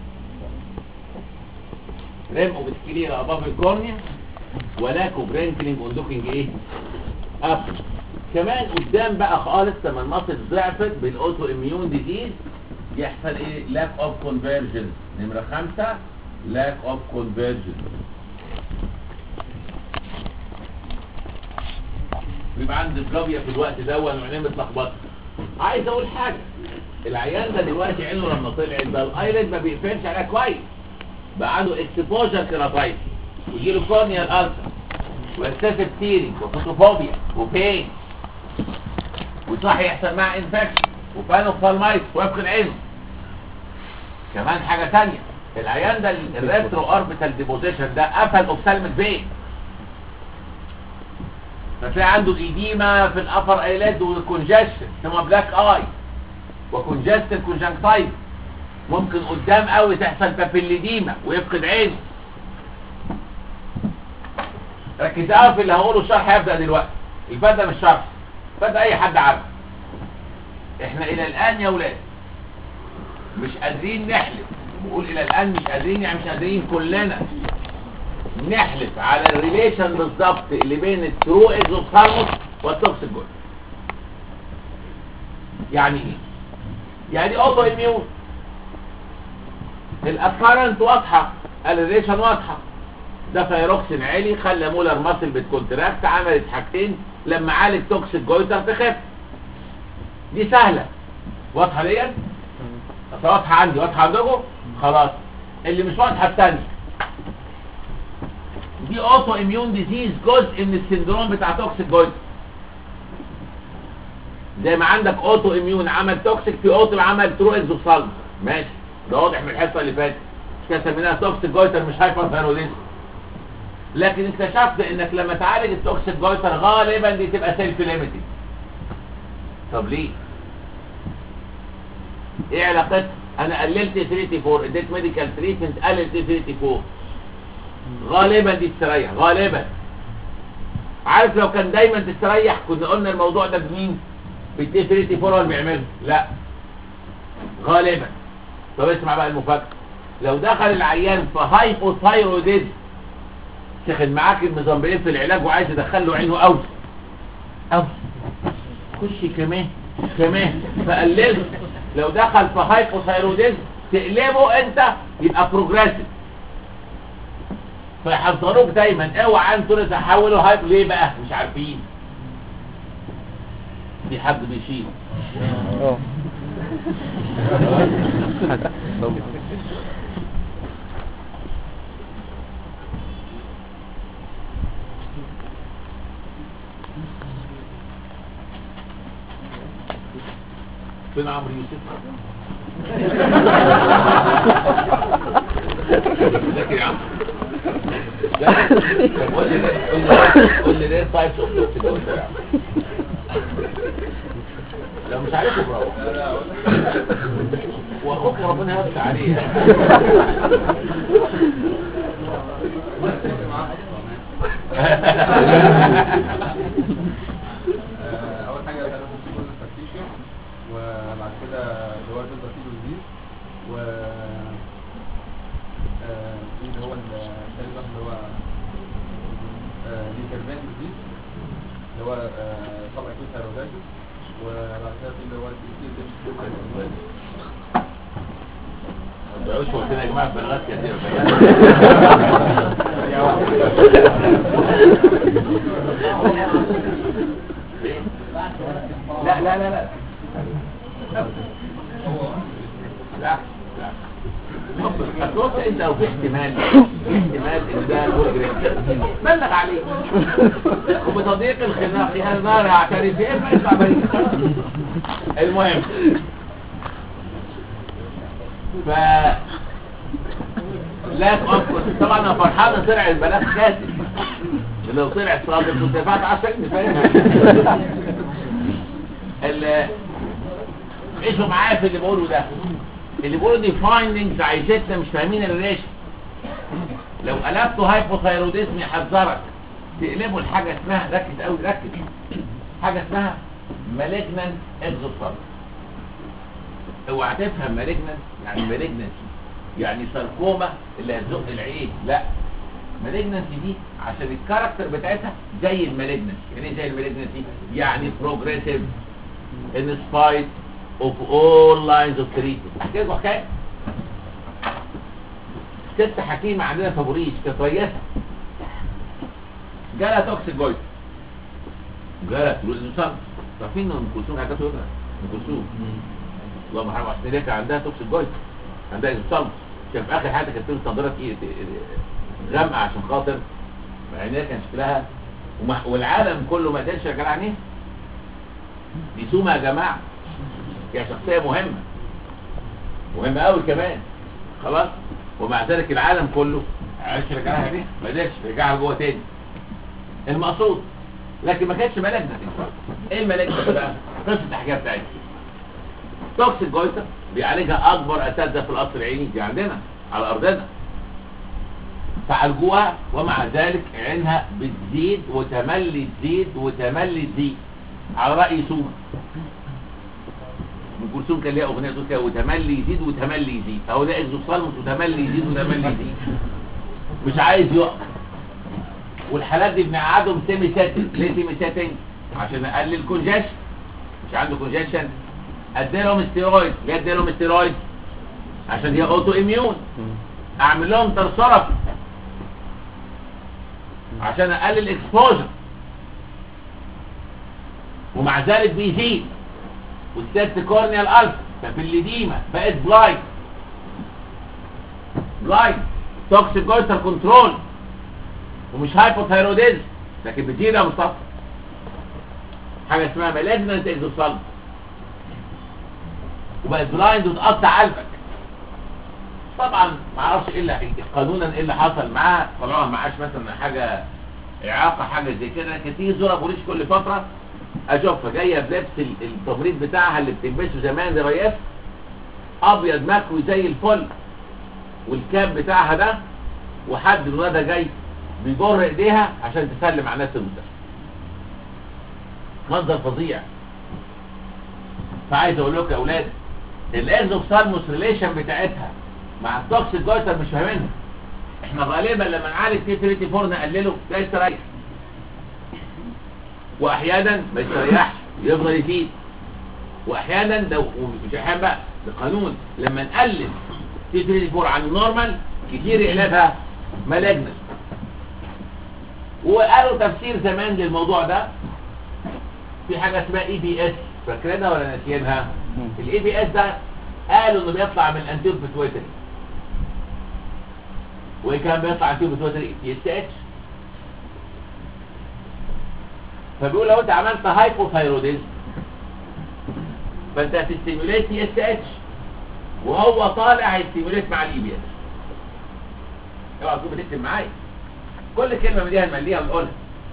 ريم اوف سكليرا اباف الكورنيا، ولاك اوف رينكلينج اون لوكينج ايه؟ اب. كمان قدام بقى خالص لما الماسل ضعفت بالاوتو اميون ديزيز يحصل ايه؟ لاك اوف كونفرجنس. نمره 5 لاك اوف كونفرجنس. بيبقى عنده ديسبلوبيا في الوقت ده وعينيه متلخبطه. عايز اقول حاجه، العيان ده دلوقتي عينه لما طلعت ده الايلid ما بيقفلش عليها كويس، بقى عنده اكسبوجر كيراتايتس ويجي له كورنيال ألسر واكسسيف تيرنج وفوتوفوبيا وبين، وصح يحصل معاه انفكشن وبانوفالمايتس ويفقد عينه. كمان حاجه ثانيه، العيان ده الريترو اوربيتال ديبوزيشن ده قفل اوبسالميك فين، فتلاقي عنده ايديما في الابر ايليد وكونجكشن ثم بلاك اي وكونجستد كونجكتايف، ممكن قدام قوي تحصل بابيليديما ويفقد عينه. ركز قوي في اللي هقوله، الشرح هيبدا دلوقتي. البدا مش شرح، بدا اي حد عارف. احنا الى الان يا ولاد مش قادرين نحلف، بقول الى الان مش قادرين، يعني مش قادرين كلنا نحلف على الريليشن بالظبط اللي بين الترو اكزوثالموس والتوكسيك جويتر. يعني ايه؟ يعني اوتو اميون، الابارنت واضحه، الريليشن واضحه، ده ثايروكسين عالي خلى مولر ماسل بتكونتراكت، عملت حاجتين لما عالج توكسيك جويتر تخف. دي سهله واضحه ديت، واضحه عندي، واضحه عندكم خلاص. اللي مش واضحه الثانيه دي اوتو اميون ديزيز، جزء من السندروم بتاع توكسيك جويتر. زي ما عندك اوتو اميون عمل توكسيك، في اوتو عمل ترو اكزوثالموس، ماشي، ده واضح من الحصه اللي فاتت، مش كده سميناها توكسيك جويتر مش هايبر ثايروديزم. لكن اكتشفت انك لما تعالج التوكسيك جويتر غالبا دي تبقى سيلف ليميتد. طب ليه؟ ايه علاقتها؟ انا قللت 34، اديت ميديكال تريتمنت قللت 34، غالبا دي تستريح غالبا. عارف لو كان دايما تستريح كنا قلنا الموضوع ده بمين؟ بالتي 34 هو اللي بيعمله، لا غالبا. طب اسمع بقى المفاجاه، لو دخل العيان في هايبوثايروديزم سخن معاك الميزامبين في العلاج وعايز تدخل له عينه قوي قوي، خش كمان فقلله. لو دخل في هايبوثايروديزم تقلبه انت يبقى بروجريسيف، فيحذروك دايما اوعى انتوا تحولوا هايب. ليه بقى؟ مش عارفين. في حد بيشيل فين عمرو يوسف؟ ذاكر يا عم. قول لي ليه تايبس اوف توكسيك جويتر يا عم؟ لو مش عارفه برافو، واخوك ربنا يفتح عليه.
اول حاجه الفاكتيشن، وبعد كده اللي هو الفيزا ديزيز، و اللي هو الثالث اللي هو ليكرفان ديزيز اللي هو طبعا اكيد ثايرويدايتس، وبعد كده في اللي هو
ما قلت يا جماعه بلاغات كتير. لا لا لا لا لا بص، انت لو في احتمال ان ده بروجرام بلغ عليه، وبتضييق الخناق هذا نار يعترف اما اسمع بريء. المهم ف لا تقصد طبعا. انا فرحان طلع البنات كاتب، لو طلع صادق كنت دفعت 10 جنيه فاهم. عيشوا معايا في اللي بقوله ده، اللي بيقولوا دي فايندنجز عايشتنا مش فاهمين الريليشن. لو قلبته هايبوثايروديزم يحذرك تقلبه لحاجه اسمها، ركز قوي ركز، حاجه اسمها مالجنانت اكزوثالموس. اوعى تفهم مالجنانت يعني مالجنانسي يعني ساركوما اللي هتزق العين، لا، مالجنانسي دي عشان الكاركتر بتاعتها زي المالجنانسي. يعني ايه زي المالجنانسي؟ يعني بروجريسيف in spite of all lines of treatment. احكي لكم حكايه. ست حكيمه عندنا في بوريش كانت رياسه، جالها توكسيك جويتر جالك فلوس الصمت. عارفين ان ام كلثوم كانت تقول ام كلثوم اللهم صل على سيدنا كان عندها توكسيك جويتر، عندها الصمت. كان في اخر حياتها كانت تلبس نظارات غامقه عشان خاطر عينيها كان شكلها والعالم كله ما كانش شغال عينيها. دي سومه يا جماعه، هي شخصيه مهمه قوي كمان خلاص، ومع ذلك العالم كله عايش رجعها دي ما قدرش يرجعها لجوه تاني المقصود. لكن ما كانتش ملاجنة. ايه الملاجنة بقى؟ قصة الحكاية بتاعتها توكسيك جويتر بيعالجها اكبر اساتذه في القصر العيني دي عندنا على ارضنا، فعالجوها ومع ذلك عينها بتزيد وتملي تزيد وتملي تزيد على رأي سومة. ام كلثوم كان ليها اغنيه تقول كده وتملي يزيد وتملي يزيد، اهو ده اكزوثالموس وتملي يزيد وتملي يزيد مش عايز يقف. والحالات دي بنقعدهم سيمي سيتنج. ليه سيمي سيتنج؟ عشان نقلل كونجيشن، مش عنده كونجيشن اديلهم ستيرويد. ليه اديلهم ستيرويد؟ عشان هي اوتو اميون. اعمل لهم ترسرف عشان اقلل اكسبوجر، ومع ذلك بيزيد. والست كورنيال الفا ففي الليديما بقت بلايند توكسيك جويتر كنترول ومش هايبوثايروديزم، لكن بتزيد يا مصطفى حاجه اسمها مالجنانت اكزوثالموس وبقت بلايند وتقطع قلبك. طبعا ما اعرفش ايه اللي قانونا ايه اللي حصل معاها، طبعا ما عاش مثلا حاجه اعاقه حاجه زي كده. كانت تيجي زوره بوليس كل فتره اشوفها جايه بلبس التمريض بتاعها اللي بتلبسه زمان ده رياس ابيض مكوي زي الفل والكاب بتاعها ده، وحد من ولادها جاي بيجر ايديها عشان تسلم على الناس المستشفى. منظر فظيع. فعايز اقول لكم يا اولاد الاكزوثالموس ريليشن بتاعتها مع التوكسيك جويتر مش فاهمينها. احنا غالبا لما نعالج تي 34 نقلله ده يستريح، واحيانا ما يستريحش يفضل يزيد، واحيانا لو مش احيانا بقى بقانون لما نقلل تي 34 عن النورمال كتير يقلبها مالجنس. وقالوا تفسير زمان للموضوع ده في حاجه اسمها اي بي اس، فاكرينها ولا ناسيينها؟ الاي بي اس ده قالوا انه بيطلع من الانتيور بيتويتري، وايه كان بيطلع انتيور بيتويتري؟ تي اس اتش. فبيقول لو انت عملت هايبوثايروديزم فانت هتستيموليت تي اس اتش وهو طالع هيستيموليت مع الاي بي اس. اوعى تكون بتكتب معايا كل كلمه من دي هنمليها ونقولها.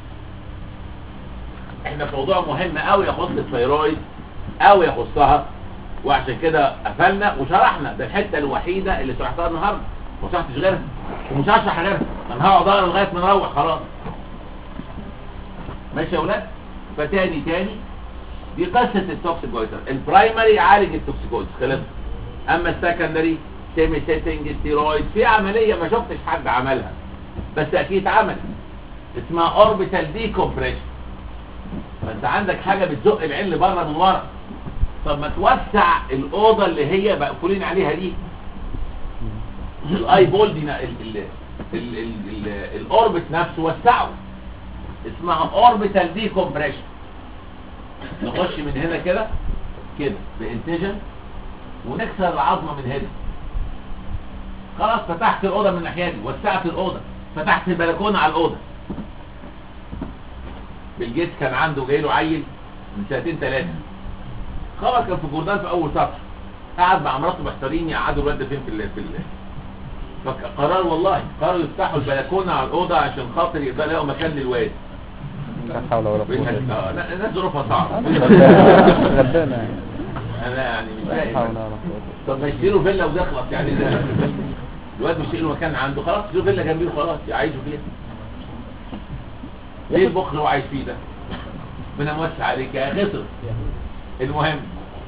احنا في موضوع مهم قوي يخص الثيرويد قوي يخصها، وعشان كده قفلنا وشرحنا. ده الحته الوحيده اللي شرحتها النهارده، ما شرحتش غيرها ومش هشرح غيرها. انا هقعد اقرا لغايه ما نروح خلاص. ماشي يا اولاد؟ فتاني دي قصه التوكسيك جويتر. البرايمري يعالج التوكسيكوز خلص، اما السكندري سيمي سيتنج ستيرويد. في عمليه ما شفتش حد عملها بس اكيد عملت اسمها اوربيتال دي كومبريشن. فانت عندك حاجه بتزق العين لبره من ورا، طب ما توسع الاوضه اللي هي مقفولين عليها دي، الاي بول دي الاوربت نفسه وسعه، اسمها اوربيتال دي كومبريشن. نخش من هنا كده بانتجن ونكسر العظمه من هنا. خلاص فتحت الاوضه من الناحيه دي، وسعت الاوضه، فتحت البلكونه على الاوضه. بيل جيتس كان عنده جاي له عيل من 2-3 خلاص، كان في جوردان في اول سطر، قعد مع مراته محتارين يقعدوا الواد ده فين في فقرروا والله قرروا يفتحوا البلكونه على الاوضه عشان خاطر يبقى يلاقوا مكان للواد.
لا حول ولا قوة الا بالله.
لا الناس ظروفها صعبه.
ربنا
انا يعني مش
لا حول
فاهم.
ولا قوة.
طب ما يشتروا فيلا وتخلص يعني ده الواد مش له مكان عنده، خلاص يشتروا فيلا جنبيه خلاص يعيشوا فيها. ليه البخل اللي هو عايش فيه ده؟ ربنا موسع عليك يا خسر. المهم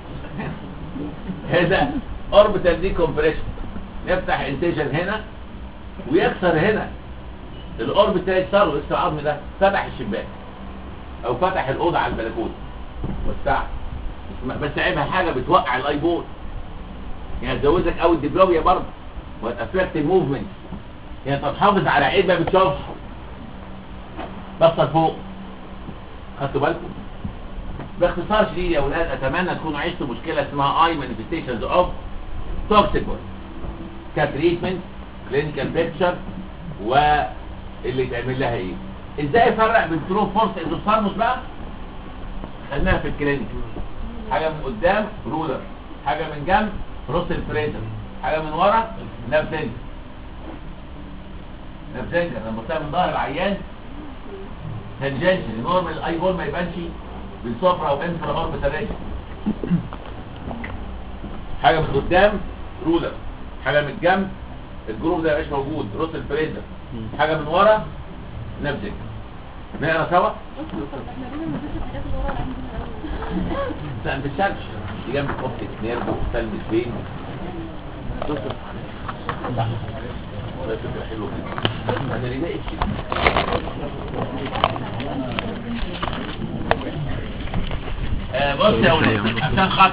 هذا اوربيتال دي كومبريشن، يفتح انتجن هنا ويكسر هنا الاوربيتال، يكسره يكسر العظم ده. فتح الشباك او فتح الاوضه على البلكونه وسع، بس عيبها حاجه بتوقع الاي بول، يعني هتزودك قوي الدبلويه برضه وهتافكت الموفمنت، يعني انت تحافظ على عيب ما بتشوفش. بصل فوق خدتوا بالكم؟ باختصار شديد يا اولاد اتمنى تكونوا عشتوا مشكله اسمها اي مانيفستيشنز اوف توكسيك ويست كتريتمنت كلينيكال بيكتشر واللي تعمل لها ايه. ازاي افرق بين ترو فورس اندوسارموس بقى؟ خدناها في الكلينيك. حاجه من قدام رولر، حاجه من جنب روسل فريزر، حاجه من ورا نافزنجر. نافزنجر لما بطلع من ظهر العيان تنجنشن نورمال الاي بول ما يبانش بالسفرة او انفرا اوربيتال ريجن. حاجه من قدام رولر، حاجه من الجنب الجروب ده مش موجود روسل فريزر، حاجه من ورا نافزنجر. نقرا سوا. لا ما تشاركش دي جنب اوبتيك نيرف وثلمس فين. صح ده فكره حلوه جدا. انا ليه ناقش بص يا ولاد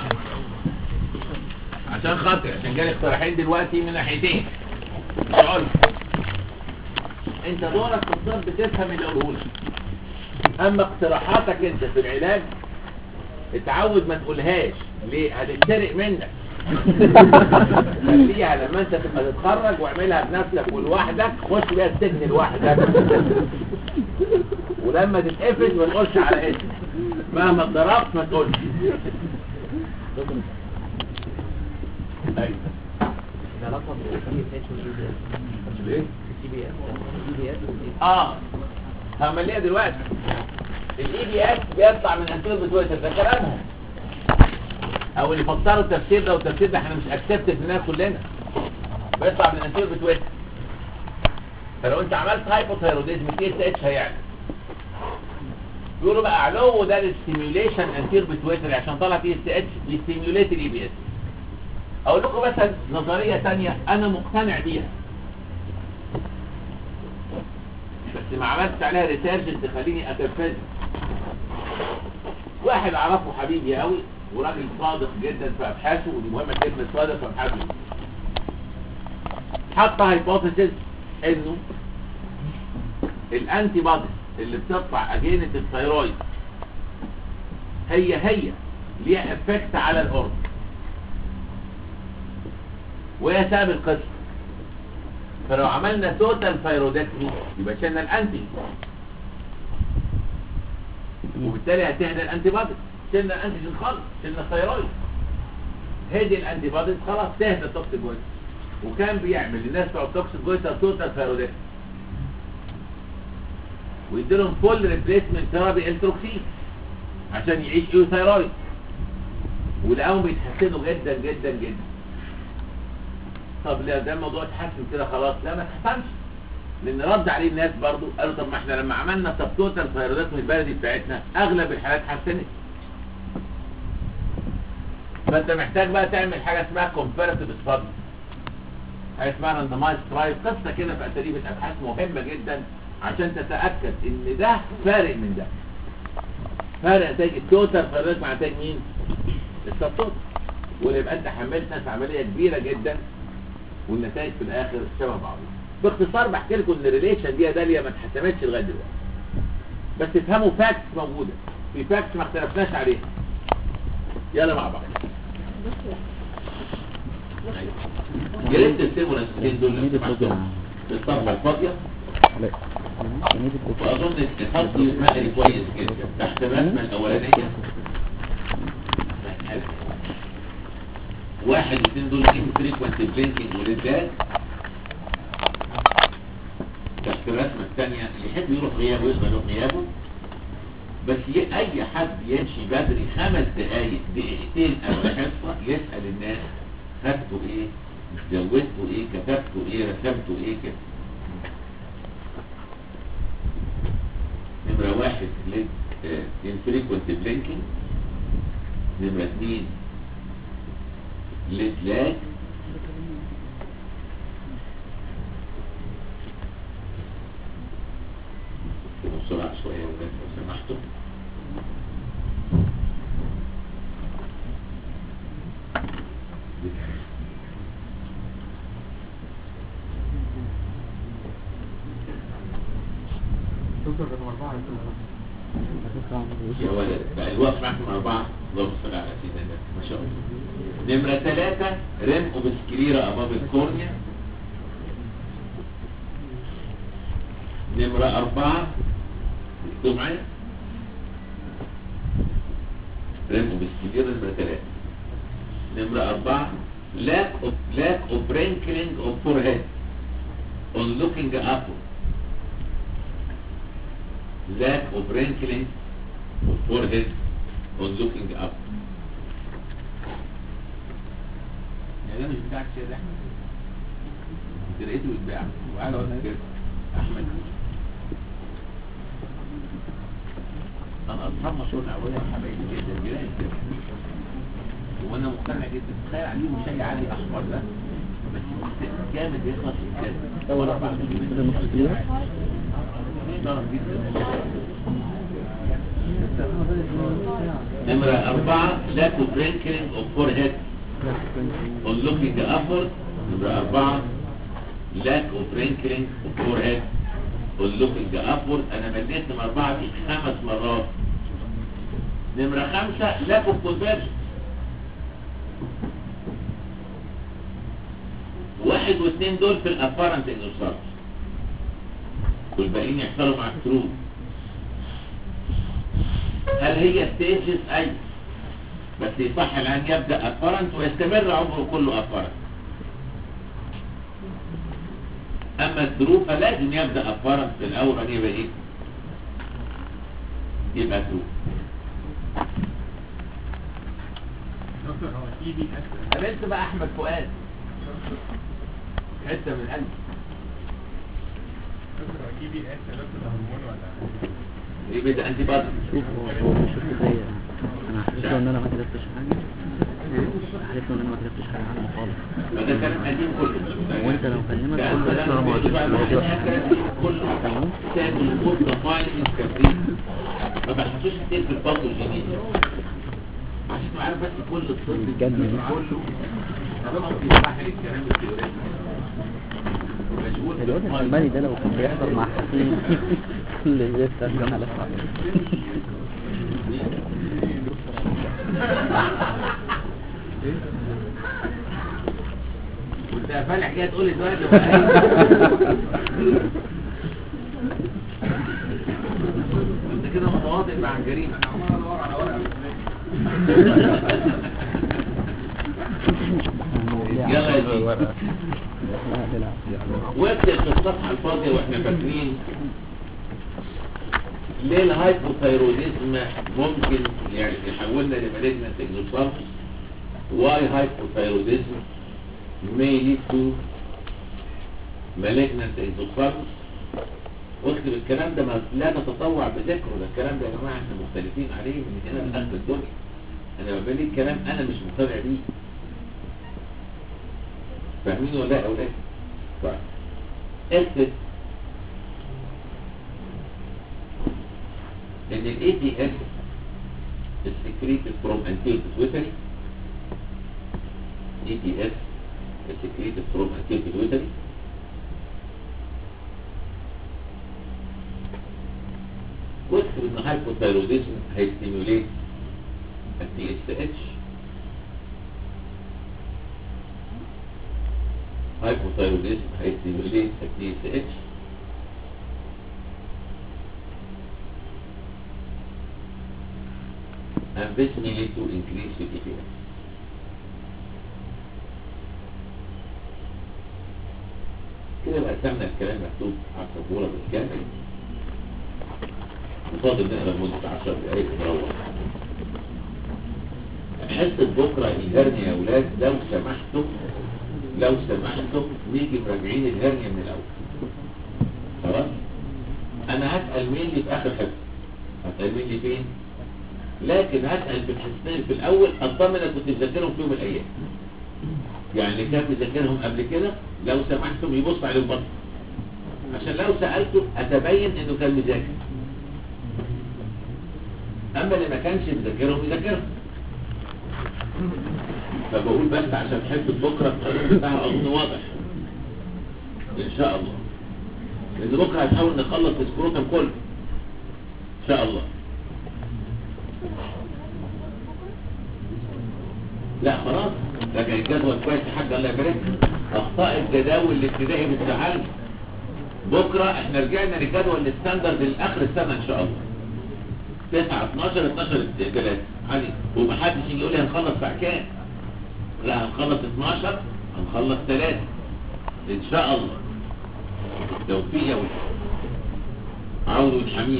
عشان خاطر عشان جالي اقتراحين دلوقتي من ناحيتين. اقول انت دورك في الطب بتفهم اللي اقوله لك، اما اقتراحاتك انت في العلاج اتعود ما تقولهاش ليه هتتسرق منك. خليها لما انت تبقى تتخرج واعملها بنفسك ولوحدك، خش بيها السجن لوحدك ولما تتقفش ما تقولش على اسمك، مهما اتضربت ما تقولش. ايوه
العلاقة بين
ليه؟ همليها دلوقتي. الاي بي اس بيطلع من انتيريور بتويتر، ده كلامهم او اللي فسروا التفسير ده، والتفسير ده احنا مش اكسبتد مننا كلنا. بيطلع من انتيريور بتويتر، فلو انت عملت هايبوثايروديزم تي اس اتش هيعلى. بيقولوا بقى علو ده للستيميوليشن انتيريور بتويتر عشان طلع تي اس اتش بيستيميوليت الاي بي اس. اقول لكم مثلا نظريه ثانيه انا مقتنع بيها بس ما عملتش عليها ريسيرش تخليني اتنفذ. واحد اعرفه حبيبي قوي وراجل صادق جدا في ابحاثه، ودي مهمه كلمه صادق في ابحاثه. حط هايبوثيسيس انه الانتي بوديز اللي بتطلع اجينه الثيرويد هي ليها افكت على الاورجن، وهي سبب القصه. فلو عملنا توتال ثايرودكتومي يبقى شلنا الانتي، وبالتالي هتهدى الانتي بوديز. شلنا الانتيجين خالص، شلنا الثيرويد، هدي الانتي بوديز خلاص تهدى التوكسيك جويتر. وكان بيعمل للناس بتوع التوكسيك جويتر توتال ثايرودكتومي ويديلهم فول ريبليسمنت ثيرابي التروكسين عشان يعيش ثايرويد، ولقاهم بيتحسنوا جدا جدا جدا. طب لا ده الموضوع اتحسن كده خلاص؟ لا ما اتحسنش، لان رد عليه الناس برضو قالوا طب ما احنا لما عملنا توتال ثايرودكتومي البلدي بتاعتنا اغلب الحالات اتحسنت. فانت محتاج بقى تعمل حاجه اسمها كومباريتيف ستادي، حاجه اسمها راندمايز ترايل، قصه كده في اساليب الابحاث مهمه جدا عشان تتاكد ان ده فارق من ده. فارق نتائج التوتال ثايرودكتومي مع نتائج مين؟ السبتوتال. ويبقى انت حملت ناس عمليه كبيره جدا والنتائج في الاخر شبه بعض. باختصار بحكي لكم ان الريليشن دي داليا ما اتحسمتش لغايه دلوقتي، بس تفهموا فاكتس موجوده، في فاكتس ما اختلفناش عليها. يلا مع بعض. يا ريت تكتبوا الاسئله دول في الصفحه الفاضيه، واظن تحطوا مقري كويس جدا تحت الرسمه الاولانيه. واحد الاثنين دول infrequent blinking وللذات. تحت الرسمه الثانيه اللي يحب يروح غيابه يقدر يروح غيابه، بس اي حد يمشي بدري 5 دقايق دقيقتين قبل الحصه يسال الناس خدتوا ايه؟ جودتوا ايه؟ كتبتوا ايه؟ رسمتوا ايه كده. نمره 1 infrequent blinking. نمره 2 ليت لاج. بسرعة شوية يا ولاد لو سمحتوا.
دكتور رقم 4 يا
يا ولد بقى الوقت معاكم 4. اللهم صل على سيدنا النبي ما شاء الله. نمرة 3 ريم اوبسكليرا اباب الكورنيا. نمرة 4 اكتبوا معايا ريم اوبسكليرا نمرة 3. نمرة 4 lack of wrinkling of forehead on looking upward. lack of wrinkling of forehead on looking up.
يعني ده مش بتاعك كده احمد، انت لقيته بيتباع وقاعد اقول كده احمد. انا اصحاب مشروع الاولاني حبايبي جدا جيراني كده، وانا مقتنع جدا. تخيل عليهم شاي عالي احمر ده بس جامد بيخلص كده
أول
ورا بعض
ده نص كيلو.
ضرب جدا.
نمرة 4 lack of wrinkling of forehead on looking upward. نمرة 4 lack of wrinkling of forehead on looking upward. أنا مليت نمرة 4 دي 5 مرات. نمرة 5 lack of conversion. 1 و2 دول في الابارنت انوسارت والباقيين يحصلوا مع الترو. هل هي ستيجز؟ اي بس يصح الان يبدا ابارنت ويستمر عمره كله ابارنت. اما الترو فلازم يبدا ابارنت في الاول ان يبقى ايه؟ يبقى ترو.
دكتور هو تي بي اس
قابلت بقى احمد فؤاد حته من قلبي.
دكتور هو تي بي اس يا دكتور ده هرمون ولا
ايه بدا انتي بادر؟
شوف هو بيشوف ازاي. انا حسيت ان انا ما كتبتش حاجه، حسيت ان انا ما كتبتش حاجه عنه خالص.
فده كلام قديم كله.
وانت لو كلمك
ده
كل
ده
اسمه ما
كله تاكل الفرصه فاينل كبريت ما بحثوش كتير في الباثوجينيز عشان تبقى عارف بس كل الطب
بيتجنن.
كله طالما بيصحح الكلام التيوريتي مشغول
الواد الألماني ده لو كان بيحضر مع حسين كل اللي بتاع على
وانت فالح كده تقول لي دلوقتي انت كده متواضع مع الجريمه.
انا عمال ادور على ورقه
يلا يا سيدي واكتب في الصفحه الفاضيه واحنا فاكرين ليه الهايبوثايروديزم ممكن يعني يحولنا لمالجنت اكزوسالمس. why hypothyroidism may lead to malignant exophthalmos. واكتب الكلام ده لا تتطوع بذكره، ده الكلام ده يا جماعه احنا مختلفين عليه من هنا لاخر الدنيا. انا بقول لك كلام انا مش مقتنع بيه. فاهمين ولا لا يا اولاد؟ طيب اكتب ان الاي تي اس is secreted from anterior pituitary. ETS is secreted from anterior pituitary. واكتب ان hypothyroidism هيستيموليت الTSH. hypothyroidism هيستيموليت الTSH. and this may lead to increase with ETS. كده بقى سمنا الكلام مكتوب على السبورة بالكامل. وفاضل نقرا لمدة 10 دقايق ونروح. حصة بكرة الهرنيا يا ولاد لو سمحتم نيجي مراجعين الهرنيا من الأول. خلاص؟ أنا هسأل مين اللي في آخر حصة؟ هسأل مين اللي فين؟ لكن هسأل في الحصتين في الأول أضمن أنا كنت مذاكرهم في يوم من الأيام. يعني اللي كان مذاكرهم قبل كده لو سمحتم يبص على البطن عشان لو سألته أتبين إنه كان مذاكر. أما اللي ما كانش مذاكرهم يذاكرهم. فبقول بس عشان حصة بكرة الطريق بتاعها أظن واضح إن شاء الله. لأن بكرة هنحاول نخلص السكروتم كله إن شاء الله. لا خلاص راجع الجدول كويس يا حاج الله يبارك. اخطاء الجداول الابتدائي بالتعلم بكره احنا رجعنا لجدول الستاندرد لاخر السنه ان شاء الله 9 12 12 3 علي. ومحدش يجي يقول لي هنخلص ساعه كام، لا هنخلص 12 هنخلص 3 ان شاء الله. توفيق يا ولد عون والحميد.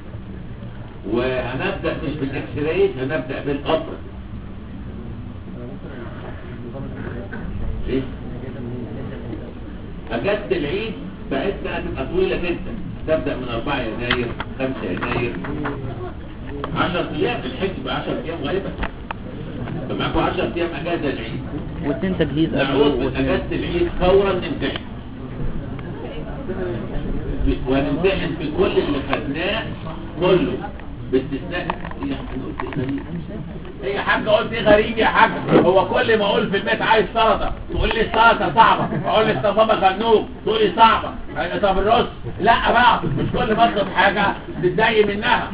وهنبدا مش بالاكس راي، هنبدا بالابر. ايه اجازه العيد بتاعتنا هتبقى طويله جدا، تبدا من 4 يناير 5 يناير 10 ايام. الحج بقى 10 ايام غالبا، فمعكم 10 ايام اجازه العيد.
واثنين تجهيز
نعود من اجازه العيد فورا نمتحن، ونمتحن في كل اللي خدناه كله باستثناء.
ايه يا حاج قلت ايه غريب يا حاج؟ هو كل ما اقول في البيت عايز سلطه تقول لي السلطه صعبه، اقول لي الصفابه خنوق تقول لي صعبه. طب الرز لا بقى، مش كل ما اطلب حاجه تتضايق منها.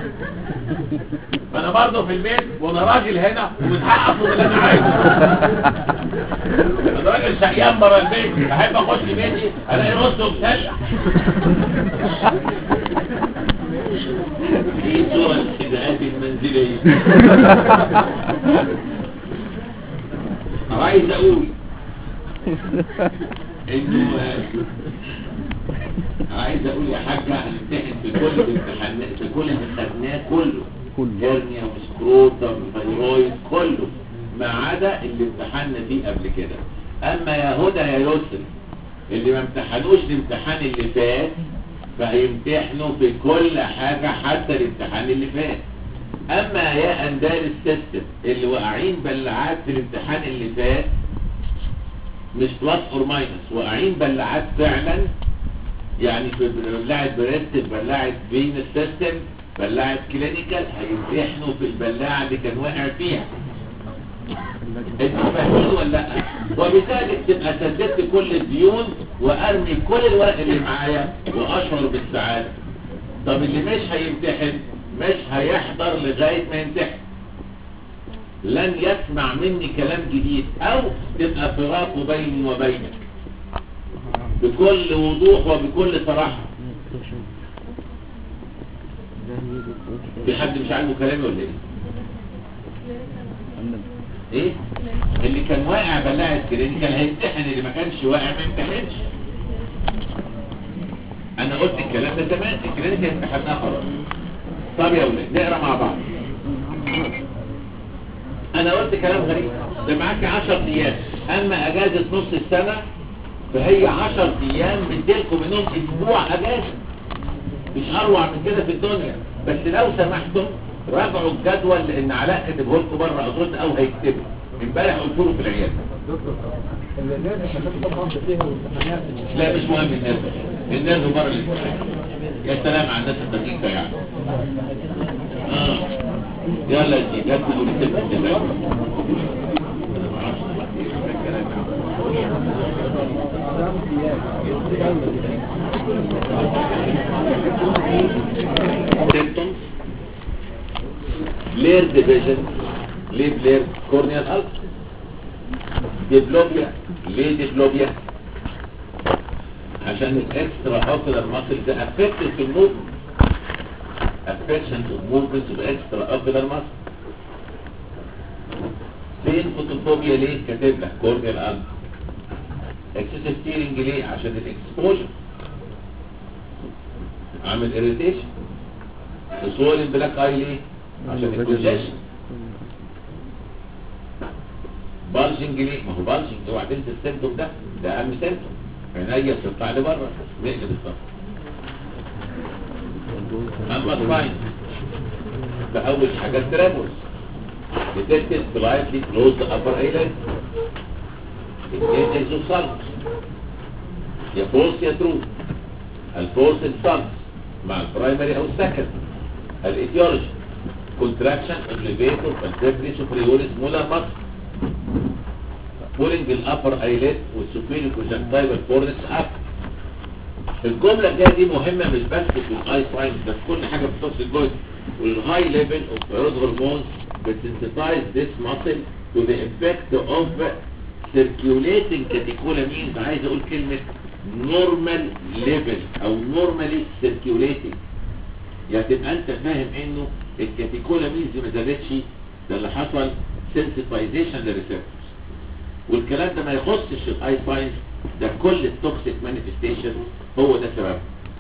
فانا برضه في البيت وانا راجل هنا ومتحقق في اللي انا عايزه. انا راجل شقيان بره البيت، احب اخش بيتي الاقي رز ومسلح.
في صورة الخدعات المنزلية. عايز اقول انه عايز اقول يا حاجة هنمتحن في كل الامتحانات، في كل اللي خدناه كله، هرنيا وسكروتم وفيرويد كله، ما عدا اللي امتحنا فيه قبل كده. اما يا هدى يا يسري اللي ما امتحنوش الامتحان اللي فات فهيمتحنوا في كل حاجة حتى الامتحان اللي فات. اما يا اندال السيستم اللي واقعين بلعات في الامتحان اللي فات، مش بلس اور ماينس، واقعين بلعات فعلا، يعني في بلعت بريست، بلعت بين السيستم، بلعت كلينيكال، هيمتحنوا في البلاعة اللي كان واقع فيها. انتوا فاهمين ولا لا؟ وبذلك تبقى سددت كل الديون وارمي كل الورق اللي معايا واشعر بالسعاده. طب اللي مش هيمتحن مش هيحضر لغايه ما يمتحن، لن يسمع مني كلام جديد، او تبقى فراق بيني وبينك بكل وضوح وبكل صراحه. في حد مش عاجبه كلامي ولا ايه؟ ايه اللي كان واقع بلاعة كلينيكال هيمتحن، اللي ما كانش واقع ما يمتحنش. انا قلت الكلام ده زمان، الكلينيكال امتحناه خلاص. طب يا ولاد نقرا مع بعض. انا قلت كلام غريب، ده معاك 10 ايام، اما اجازه نص السنه فهي 10 ايام بديلكم منهم اسبوع اجازه، مش اروع من كده في الدنيا. بس لو سمحتم راجعوا الجدول، لان علاء كتبه لكم بره اظن او هيكتبه، امبارح قلت له في العياده. لا مش مهم الناس بره الامتحان. يا سلام على الناس الدقيقه يعني. يلا يا سيدي هات نقول الكلام. symptoms بلير ديفيجن. ليه بلير؟ كورنيال ألف. ديبلوبيا. ليه ديبلوبيا؟ عشان الاكسترا اوكولار ماسل ده افكتد في الموفمنت، افكشن اوف موفمنت اوف اكسترا اوكولار ماسل. فين فوتوفوبيا؟ ليه؟ كاتب لك كورنيال ألف. اكسسيف ستيرنج ليه؟ عشان الاكسبوجر عامل اريتيشن. وصول البلاك اي ليه؟ عشان الكونجيشن. بالجنج ليه؟ ما هو بالجنج اوعى تنسى السيمتوم ده اهم سيمتوم. عينيا بتطلع لبره، نقلب الصف. اما الساين فاول حاجه تراموس، detected slightly close the upper eyelid. اثنين ايزوسالس، يا فولس يا ترو. الفولس السالس مع البرايمري او السكند. الايديولوجي contraction of levator vertebrae superioris molar muscle. pulling الupper eyelid والsuperior conjunctival cornix up. الجملة الجاية دي مهمة مش بس في الاي ساينس، بس كل حاجة بتخص الجزء.
والهاي ليفل اوف ثيرويد هرمونز بتسنسيتايز ذيس ماسل to the effect of circulating catecholamines. عايز اقول كلمة normal level او normally circulating، يعني تبقى انت فاهم انه الكاتيكولامينز ما زادتش، ده اللي حصل sensitization للريسبتورز. والكلام ده ما يخصش الاي ساينس، ده كل التوكسيك مانيفستيشن هو ده سببه.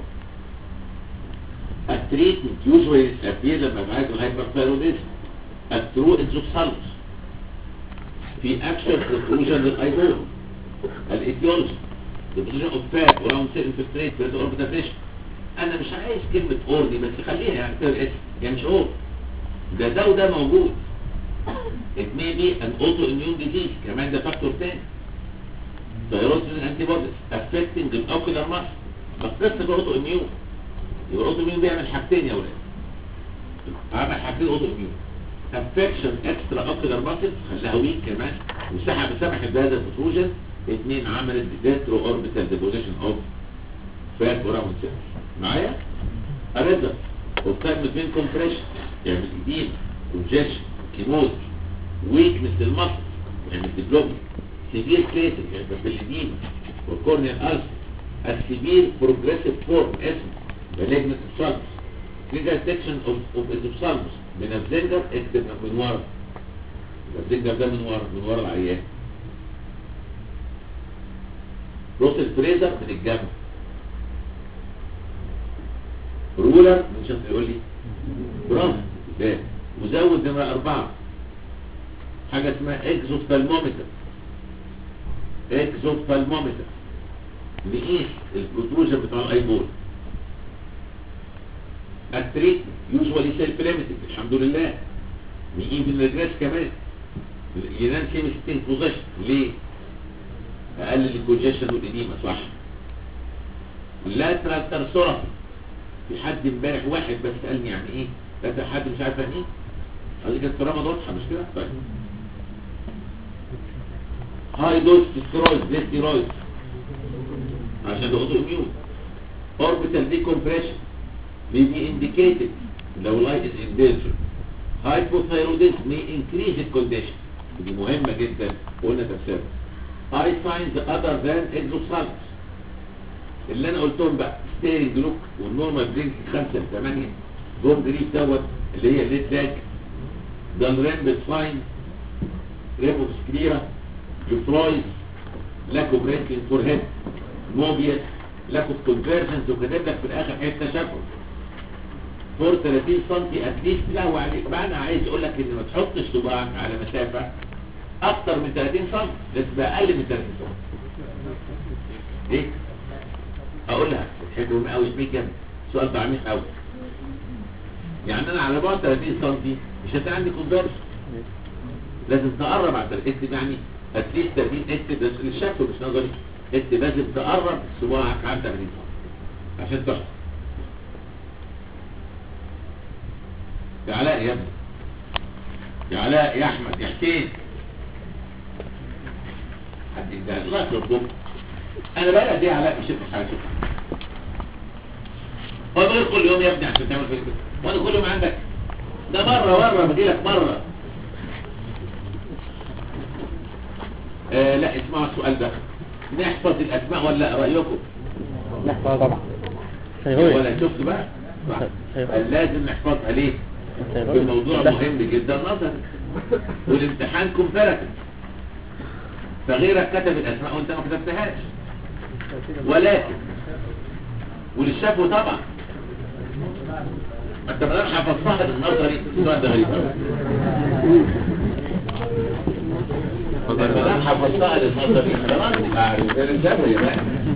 التريتمنت يوجوالي appear لما بعالج الهايبرثايروديزم الثرو انزوكسالوس في اكشن بريكلوجن للايبول. الايتيولوجي ديبوزيشن اوف فات وراوند سيل انفلتريت في الاوربيتال بريشر. انا مش عايز كلمه اور دي، بس خليها يعني كده اسم، يعني مش اور، ده وده موجود. it may be an autoimmune disease، كمان ده فاكتور تاني. thyroid antibodies affecting the ocular muscle، بس قصه الاوتو اميون. يبقى الاوتو اميون بيعمل حاجتين يا ولاد، عمل حاجتين اوتو اميون، افكشن اكسترا اوكيولار ماسل خلاها ويك كمان سمحت بهذا البروتروجن. اثنين عملت ريترو اوربيتال ديبوزيشن اوف فات وراوند سيل. معايا؟ اريزا وبتعمل بين كومبريشن، يعمل ايديم كونجيشن كيموز ويكنس للماسل، يعمل ديبلوبمنت سيفير كليتك يعني بالإديم والكورنيال ألسر. السيفير بروجريسيف فورم اسمه مالجنت ابسالموس. كلينيكال سيكشن اوف ابسالموس من الزنجر اكتب من ورا، الزنجر ده من ورا العيان. روسل فريزر من الجنب. رولر من شخص يقول لي برافو ده. وزود نمرة 4 حاجة اسمها اكزوفالمومتر. اكزوفالمومتر نقيس البروتروجن بتاع الايبول. التريتمنت يوجوالي سيلف ليميتد الحمد لله. نقيس الريجريس كمان ينام كيمستين بوزيشن. ليه؟ اقلل الكونجيشن والاديمه صح. لاترال ترسورة. في حد امبارح واحد بس سالني يعني ايه لاترال، حد مش عارف يعني ايه. هذه كانت كرامه واضحه مش كده؟ طيب هاي دوز ستيرويد عشان ده اوتو اميون. اوربيتال ديكومبريشن may be indicated لو light is in danger. hypothyroidism may increase the condition. دي مهمة جدا قلنا تفسيرها. eye signs other than exophthalmos اللي انا قلتهم بقى ستيرنج لوك والنورمال برينك 5-8 جون جريف دوت اللي هي الليد لاج دالرامبل ساين ريبوس كليرا جفرايز لاكو برينكلين فور هيد موبيس لاكو كونفرجنز وكاتب لك في الاخر حته شكوى فور 30 سم اتليست. لا وعليك بقى انا عايز اقول لك ان ما تحطش صباعك على مسافه اكتر من 30 سم، بس باقل من 30 سم. ليه؟ اقولها تحبوا قوي سبيكر سؤال ده عميق قوي. يعني انا على بعد 30 سم مش هتلاقي عندي كونفرجن، لازم تقرب على 30 اكتب يعني اتليست 30 اكتب بس اللي شافه مش نظري اكتب لازم تقرب صباعك على 30 سم عشان تحصل. يا علاء يا ابني، يا علاء يا احمد يا حسين، حد يدعي الله يطلبكم. انا بقى دي علاء مش حاجه هو بقول كل يوم يا ابني عشان تعمل فيك كده، وانا كل يوم عندك ده مره باجي لك مره. لا اسمعوا السؤال ده، نحفظ الاسماء ولا رايكم؟
نحفظ طبعا.
ولا شفت بقى لازم نحفظها. ليه؟ الموضوع مهم جدا نظري والامتحان كومباراتيف، فغيرك كتب الاسماء وانت ما كتبتهاش. ولكن وللشفوي طبعا انت ما دام حفظتها للنظري السؤال ده غريب قوي. انت ما دام حفظتها للنظري خلاص يبقى غير الشفوي بقى.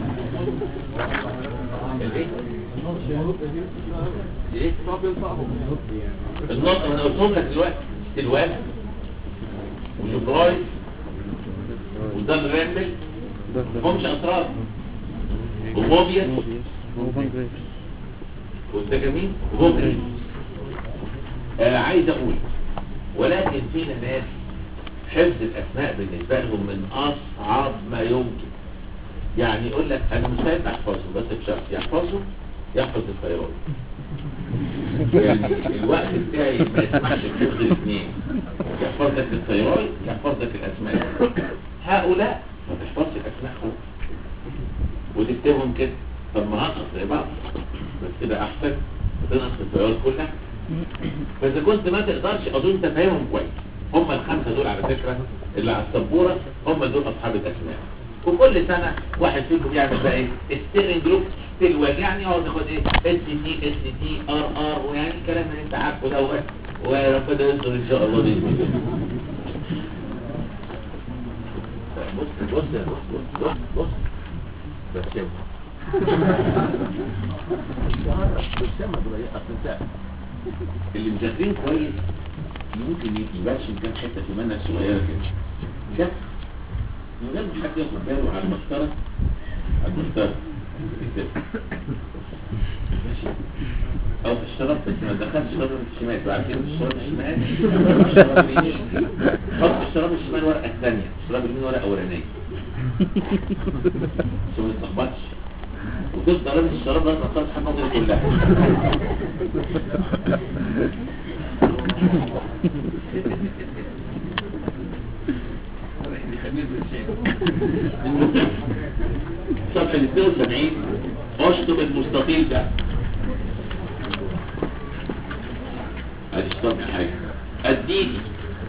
ايه؟ النقطة انا قلتهم لك دلوقتي الواد والجبرايز وده الرامبل همش اسرار وموبيس والتجامين وبوبري. عايز اقول ولكن فينا ناس حفظ الاسماء بالنسبة لهم من اصعب ما يمكن. يعني يقول لك انا مستعد احفظه بس بشرط يحفظه
يحفظ الثيرويد. يعني الوقت بتاعي ما يسمحش بحفظ الاثنين، يحفظ لك الثيرويد يحفظ لك الاسماء. هؤلاء ما تحفظش الاسماء خالص وتكتبهم كده، طب ما هنقص زي بعض بس كده احسن تنقص الثيرويد كلها. فاذا كنت ما تقدرش اظن انت فاهمهم كويس. هم الخمسه دول على فكره اللي على السبوره هم دول اصحاب الاسماء. وكل سنه واحد فيكم يعمل بقى ايه ستيرنج جروب تلوج، يعني يقعد ياخد ايه اس تي ار ويعني الكلام اللي انت عارفه دوت، وربنا يستر ان شاء الله باذن الله. بص برشام اللي مذاكرين كويس ممكن يبرشم كام حته في منهج صغيره كده شاف من غير ما حد ياخد باله على المسطره ماشي او في الشراب، بس ما دخلش شراب الشمال. وعارفين الشراب الشمال الشراب اليمين، حط الشراب الشمال ورقه ثانيه، الشراب اليمين ورقه اولانيه عشان ما تتلخبطش، وتفضل لابس الشراب لغايه ما تخلص النظر كلها. صفحة 72 اشطب المستطيل ده. ادي اشطب حاجة اديني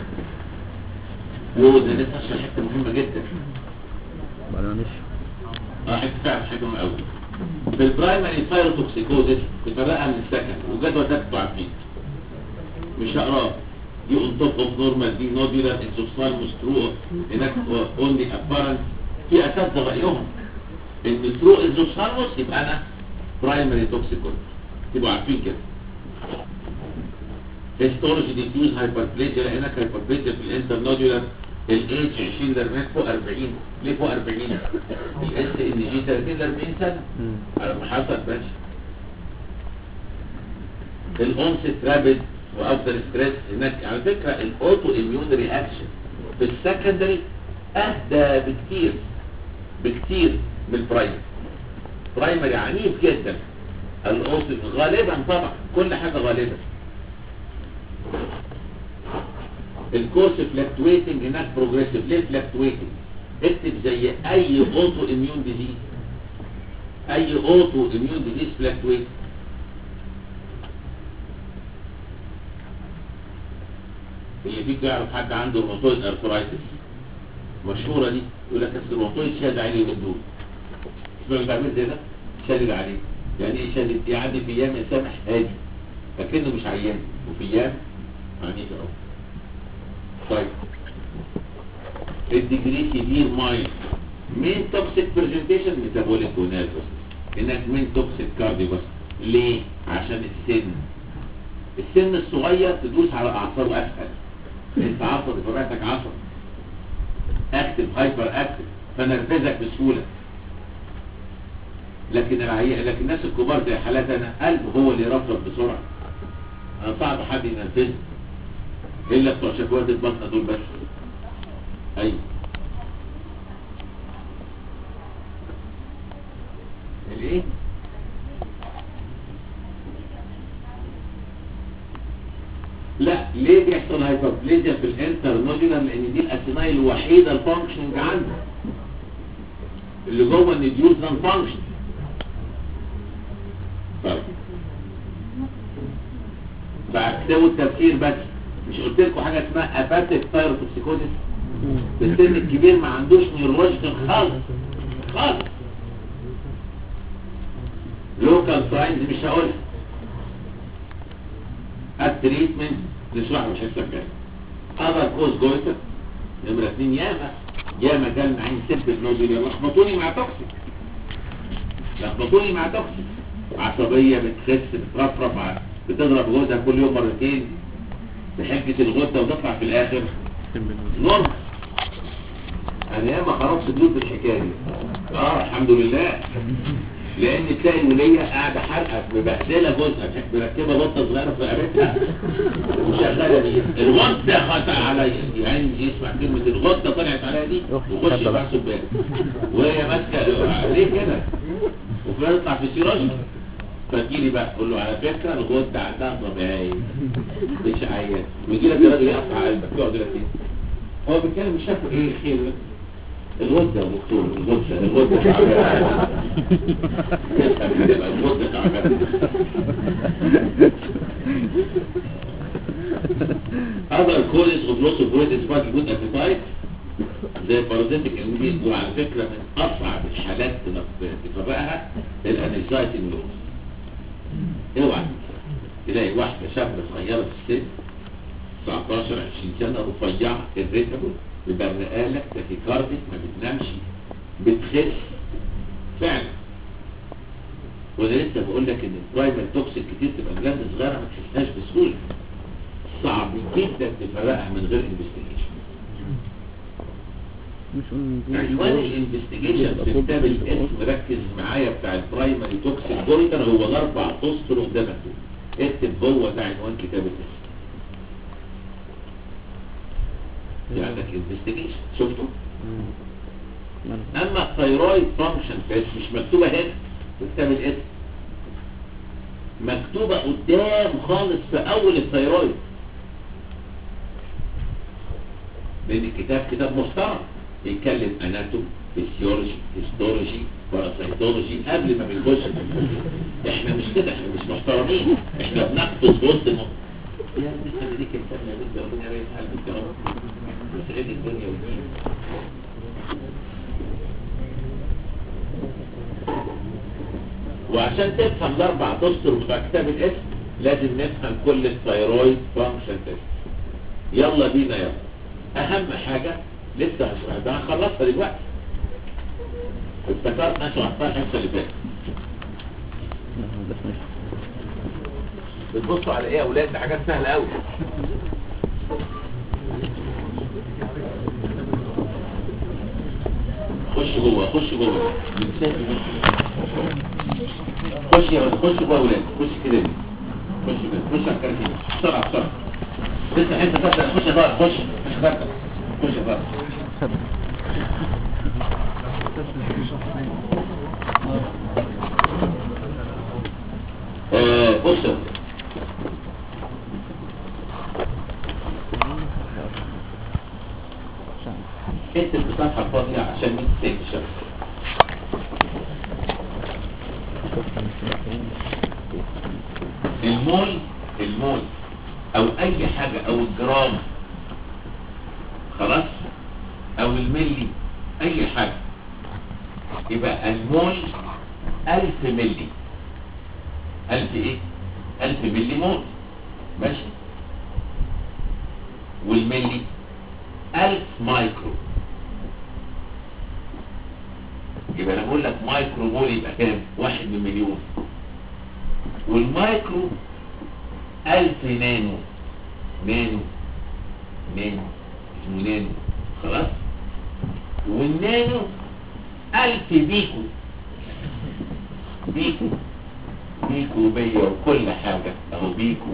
وده لسه اشرح حتة مهمة جدا
بعد ما نمشي.
حتة فعلا حاجة مهمة قوي. في البرايمري ثايروتوكسيكوزيس تفرقها من السكن وجدول ده انتوا عارفين مش هقراه. دي on top of normal دي nodular exophthalmos true هناك only apparent. في اساتذه رايهم ان true exophthalmos يبقى انا primary toxicity، تبقوا عارفين كده. histology diffuse hyperplasia لانك hyperplasia في الانترنودولار الاتش 20 ل فوق 40. ليه فوق 40؟ الاس ان جي 30 ل 40 سنه على ما حصل بس. الانست رابيد وافتر ستريس هناك على فكره الاوتو اميون رياكشن في السكندري اهدى بكتير من البرايمري. برايمري عنيف جدا الاوتو غالبا، طبعا كل حاجه غالبا. الكورس فلكتويتنج هناك بروجريسيف. ليه فلكتويتنج؟ اكتب زي اي اوتو اميون ديزيز، اي اوتو اميون ديزيز فلكتويتنج. اللي فيك يعرف حد عنده روماتويد ارثرايتس مشهوره دي، يقول لك اصل الروماتويد شاد عليه من دول. اسمه بتعمل زي ده شادد عليه. يعني ايه شادد؟ يعدي في ايام سامح هادي لكنه مش عيان، وفي ايام عنيف اهو. طيب الديجري سيفير مايل مين توكسيك برزنتيشن ميتابوليك ونيرفس. هناك مين توكسيك كارديو بس. ليه؟ عشان السن الصغير تدوس على اعصابه اسهل. انت عصبي طبيعتك عصبي اكتف هايبر اكتف فنرفزك بسهوله. لكن الناس الكبار زي حالات انا قلب هو اللي يرفرف بسرعه. انا صعب حد ينرفزني الا بتوع شكوات البطنه دول بس. ايوه الايه؟ لا ليه بيحصل هايبربليزيا في الانترنودولار؟ لان دي الاسينايل الوحيده الفانكشننج عنده، اللي جوه النيديوز نون فانكشن. طيب فاكتبوا التفسير بس. مش قلت لكم حاجه اسمها اباتيك ثايروتوكسيكوزيس؟ السن الكبير ما عندوش نيورولوجيكال خالص. لوكال ساينز مش هقولها. التريتمنت نشرحه مش هسه كده. اذر كوز جويتر نمره 2 ياما جالنا عين سيمبل نودولار لخبطوني مع توكسيك عصبيه بتخس بترفرف بتضرب غدة كل يوم مرتين بحجة الغدة وتطلع في الاخر نورمال. انا ياما خرجت بيوت بالحكايه دي. الحمد لله. لان تلاقي الوليه قاعده حرقه مبهدله جوزها مركبه بطه صغيره في رقبتها وشغاله بيها. الغده خطا عليا يعني يسمع كلمه الغده طلعت عليها دي ويخش يبقى سبان وهي ماسكه ليه كده وفي يطلع في سيراجي فتجيلي بقى تقول له على فكره الغده عندها طبيعيه مش عيان، ويجي لك الراجل يقطع قلبك يقعد يقول لك ايه؟ هو بيتكلم مش شايفه ايه خير الغده يا دكتور، الغده تعبانه الغده تعبانه. other causes of loss of weight despite good appetite زي parasitic illness، وعلى فكرة من أصعب الحالات تفرقها الانكزايتي نيوروز. اوعى تلاقي واحدة شابة صغيرة في السن 19 20 سنة رفيعة irritable ببرقالك تاكيكارديك ما بتنامش بتخس فعلا. وانا لسه بقول لك ان البرايمر توكسيك كتير تبقى جلاند صغيرة ما تحسهاش بسهولة، صعب جدا تفرقها من غير انفستيجيشن. عنوان الانفستيجيشن في كتاب الاسم ركز معايا بتاع البرايمري توكسيك جويتر هو الاربع اسطر قدامك دول، اكتب هو ده عنوان كتاب الاسم. في عندك انفستيجيشن شفته؟ اما الثيرويد فانكشن تيست مش مكتوبه هنا في كتاب الاسم، مكتوبه قدام خالص في اول الثيرويد، لان الكتاب كتاب محترم بيتكلم اناتوم فيسيولوجي هيستولوجي باراسيتولوجي قبل ما بنخش. احنا مش كده، احنا مش محترمين، احنا بنقفز وسط يا لسه دي كتاب يا بنت ربنا يريح قلبك يا رب وسعيد الدنيا والدين. وعشان تفهم الاربع اسطر بتوع كتاب الاسم لازم نفهم كل الثيرويد فانكشن تيست. يلا بينا يلا. اهم حاجه لسه هنخلصها دلوقتي، افتكرت انا شرحتها الحصه اللي فاتت. بتبصوا على ايه يا اولاد؟ دي حاجات سهله قوي. خش جوه خش جوه خش يا ولاد، خش جوه يا اولاد، خش كده خش كده خش على الكراسي بسرعه بسرعه. لسه حته ثابته، خش يا طارق خش مش ثابته خش يا طارق. بص اكتب الصفحه الفاضيه عشان ما تنساش. المول او اي حاجه او الجرام خلاص او الملي اي حاجه، يبقى المول 1000 ملي. 1000 ايه؟ 1000 ملي مول ماشي، والملي 1000 مايكرو. يبقى انا بقول لك مايكرو مول يبقى كام؟ 1 من مليون. والمايكرو 1000 نانو. نانو اسمه نانو خلاص. والنانو 1000 بيكو. بيكو بيا وكل حاجة اهو بيكو.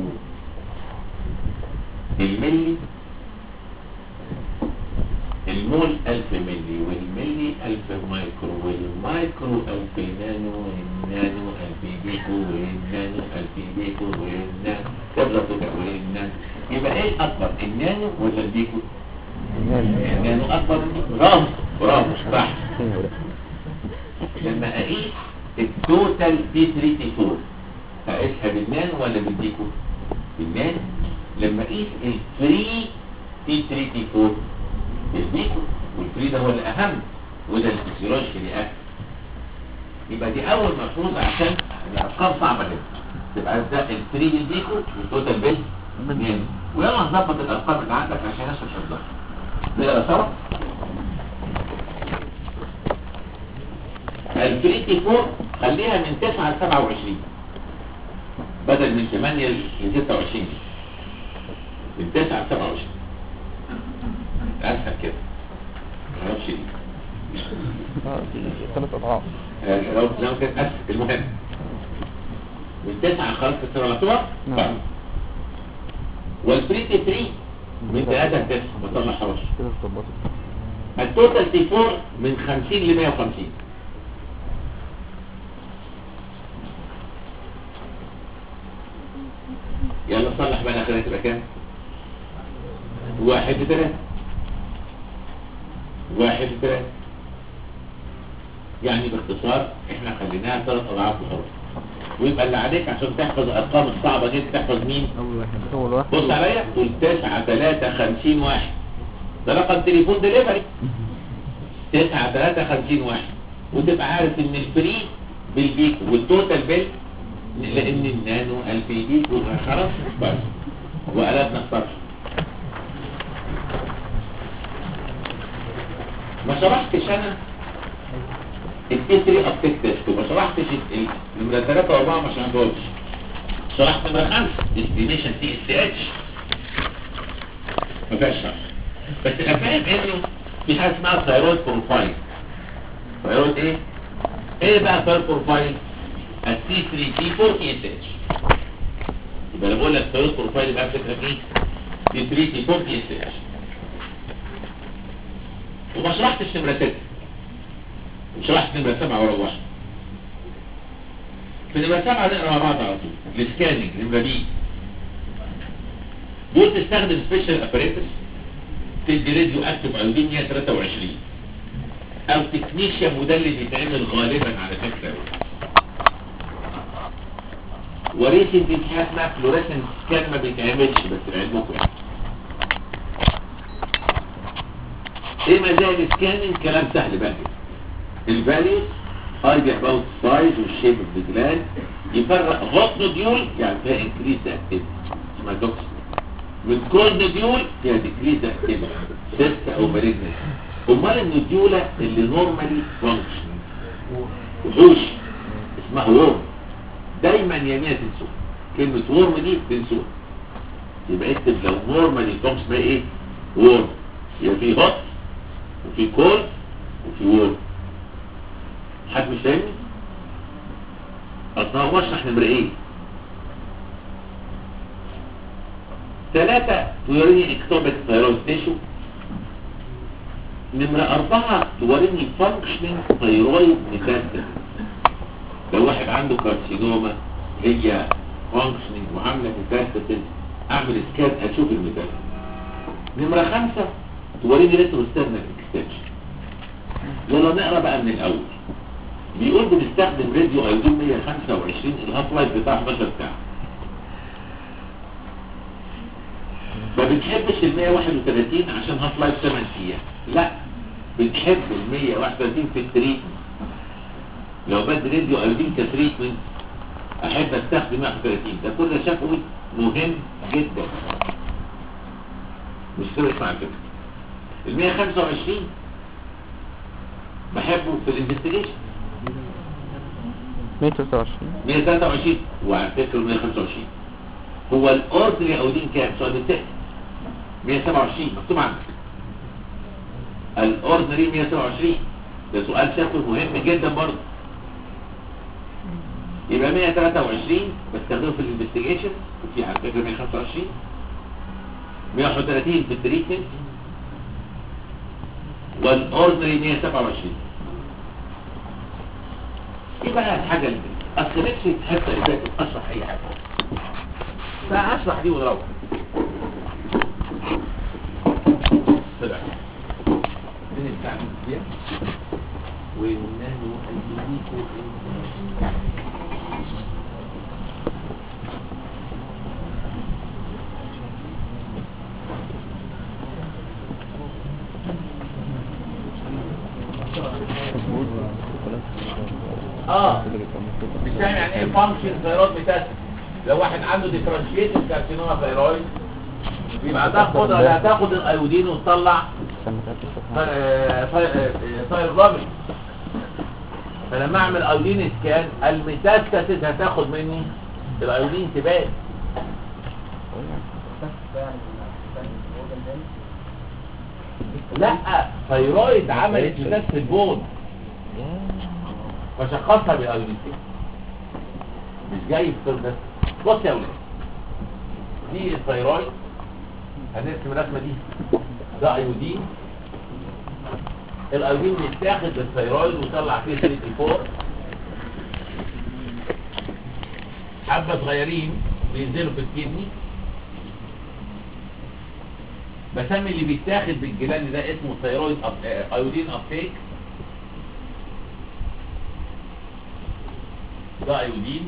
الملي المول 1000 ملي، والملي 1000 مايكرو، والمايكرو 1000 نانو، والنانو 1000 بيكو، والنانو 1000 بيكو، والنانو تبدأ تبقى والنانو. يبقى ايه اكبر، النانو ولا البيكو؟ النانو اكبر. برافو صح. لما اقيس التوتال T3T4 هقيسها بالنانو ولا بالبيكو؟ بالنانو. لما اقيس الفري T3T4 بالبيكو، والفري ده هو الاهم وده الفسيولوجي الاهم. يبقى دي اول ملحوظه عشان الارقام صعبه جدا. تبقى ده الفري بالبيكو والتوتال بالنانو. ويلا نظبط الارقام اللي عندك عشان الناس تحفظها. نقرا سوا. الفري تي 4 خليها من 9 ل 27 بدل من 8 ل 26. من 9 ل 27 اسهل كده. ما اعرفش ليه.
ثلاث اضعاف.
لو كان اسهل. المهم من 9 خلاص السنه طيب. والفري تي 3 من 3 ل 9 ما طلعهاش. التوتال تي 4 من 50 ل 150. يبقى كام؟ 1:3 1:3 يعني باختصار احنا خليناها 3 اضعاف وخلاص. ويبقى اللي عليك عشان تحفظ الارقام الصعبه دي تحفظ مين؟
اول واحد
بص عليا، قول 9 3 50 واحد، ده رقم تليفون دليفري. 9 3 50 واحد، وتبقى عارف ان الفري بالبيك والتوتال بال، لان النانو الفي بيك خلاص بس وقلبنا الصرف. ما شرحتش انا التتري ابتك تيست، وما شرحتش نمرة 3 و4 ما شرحتهمش. شرحت نمرة 5 استيميشن تي اس اتش ما فيهاش شرح، بس ابقى فاهم انه في حاجه اسمها ثايرويد بروفايل. ثايرويد ايه؟ ايه بقى ثايرويد بروفايل؟ التي 3 تي 4 تي اس اتش. يبقى انا بقول لك ثايرويد بروفايل يبقى فكره ايه؟ تي 3 تي 4 تي اس اتش. وما شرحتش نمرة 6 وشرحت نمرة 7 ورا واحد. في نمرة 7 نقرا مع بعض على طول. السكاننج نمرة بي، دول تستخدم سبيشال اباريتس تدي راديو اكتف ايودين 123 او تكنيشيوم، وده اللي بيتعمل غالبا على فكره. وريسنت في حاجه اسمها فلوريسنت سكان ما بيتعملش، بس لعلمكم يعني. ايه مزايا السكاننج؟ كلام سهل بقى كده. الفاليوز ارجع اباوت سايز والشيب اوف ذا جلاند، يفرق هوت نوديول يعني فيها انكريز اكتيفيتي اسمها توكسين، من كولد نوديول فيها ديكريز اكتيفيتي سيست او مالجنس. امال النوديولا اللي نورمالي فانكشن وحوش اسمها وورم، دايما يمينها تنسوها كلمه وورم دي تنسوها. يبقى اكتب لو نورمالي فانكشن اسمها ايه؟ وورم. يبقى في هوت وفي كولد وفي وورم. حد مش فاهمني؟ اصلا هو اشرح نمرة ايه؟ 3 توريني اكتوبك ثايرويد تيشو. نمرة 4 توريني فانكشنينج ثايرويد ميتاستاسيس. لو واحد عنده كارسينوما هي فانكشنينج وعامله ميتاستاسيس، اعمل سكان اشوف الميتاستاسيس. نمرة 5 توريني ريتروسترنال اكستنشن. يلا نقرا بقى من الاول. بيقول بنستخدم راديو ايودين 125، الهاف لايف بتاع 11 ساعه. ما بنحبش ال 131 عشان هاف لايف 8 ايام، لا بنحب ال 131 في التريتمنت. لو بدي راديو ايودين كتريتمنت احب استخدم 131. ده كله شفوي مهم جدا، مش سرق مع كده. ال 125 بحبه في الانفستيجيشن 123 وعلى فكره 125 هو الاوردري ايودين كام؟ سؤال التاني 127 مكتوب عندك الاوردري 127. ده سؤال شافه مهم جدا برضه. يبقى 123 بستخدمه في الانفستيجيشن، وفي على فكره 125 131 في التريتمنت، والاوردري 127. ايه بقى الحاجه اللي اصل نفسي الحته اللي فاتت اشرح اي حاجه، فاشرح دي ونروح. طلع فين بتاع دي والنانو اليونيكو. مش فاهم يعني ايه فانكشن ثايرويد ميتاستاسيس. لو واحد عنده ديفرنشيتد كارسينوما ثايرويد يبقى هتاخد الايودين وتطلع ثايرويد. فلما اعمل ايودين سكان الميتاستاسيس هتاخد مني الايودين تبان. لا ثايرويد عملت ميتاستاسيس في البون فشخصها بالايودين. مش جاي في الطب بس. بص يا ولاد، دي الثايرويد، هنرسم الرسمه دي. ده ايودين، الايودين بيتاخد بالثايرويد ويطلع فيه 34 حبه صغيرين بينزلوا في الكدني
بسمي اللي بيتاخد بالجلاند ده اسمه ثيرويد ايودين ابتيك. ده ايودين.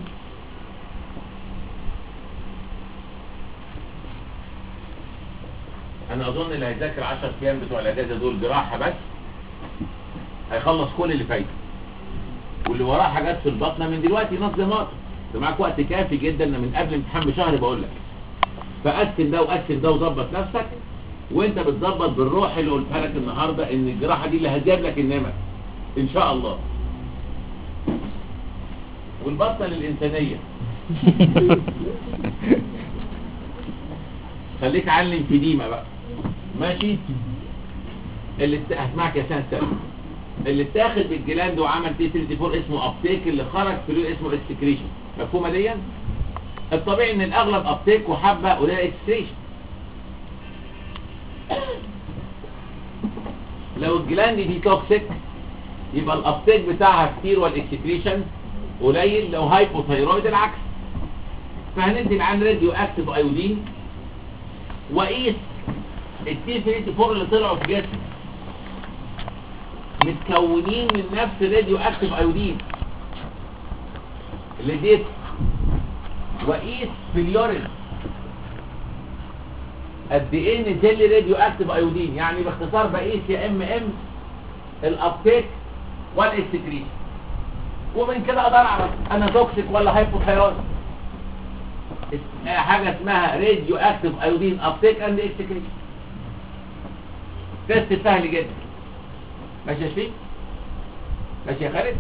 انا اظن اللي هيذاكر 10 ايام بتوع الاجازه دول جراحه بس هيخلص كل اللي فايته، واللي وراه حاجات في البطنه من دلوقتي نظمات. انت معاك وقت كافي جدا، انا من قبل الامتحان بشهر بقول لك فقسم ده وقسم ده وظبط نفسك، وانت بتظبط بالروح اللي قلتها لك النهارده ان الجراحه دي اللي هتجيب لك النمر ان شاء الله. والبطنه للانسانيه. خليك علم في ديما بقى ماشي. اللي هسمعك يا سنة اللي اتاخد بالجلاند وعمل تي 34 اسمه ابتيك، اللي خرج في اسمه اكسكريشن. مفهومه دي؟ الطبيعي ان الاغلب ابتيك وحبه قليله اكسكريشن. لو الجلاند دي توكسيك يبقى الابتيك بتاعها كتير والاكسكريشن قليل. لو هايبوثايرويد العكس. فهندي العين راديو اكتيف ايودين وقيس التي 34 اللي طلعوا في جسم متكونين من نفس راديو اكتيف ايودين اللي ديت، وقيس في اليورين قد ايه نزل لي راديو اكتيف ايودين. يعني باختصار بقيس يا ام الابتيك والاكسكريشن، ومن كده اقدر اعرف انا توكسيك ولا هايبوثايرويد. حاجه اسمها راديو اكتيف ايودين ابتيك اند اكسكريشن. تست سهل جدا. ماشي يا شفيق؟ ماشي يا خالد؟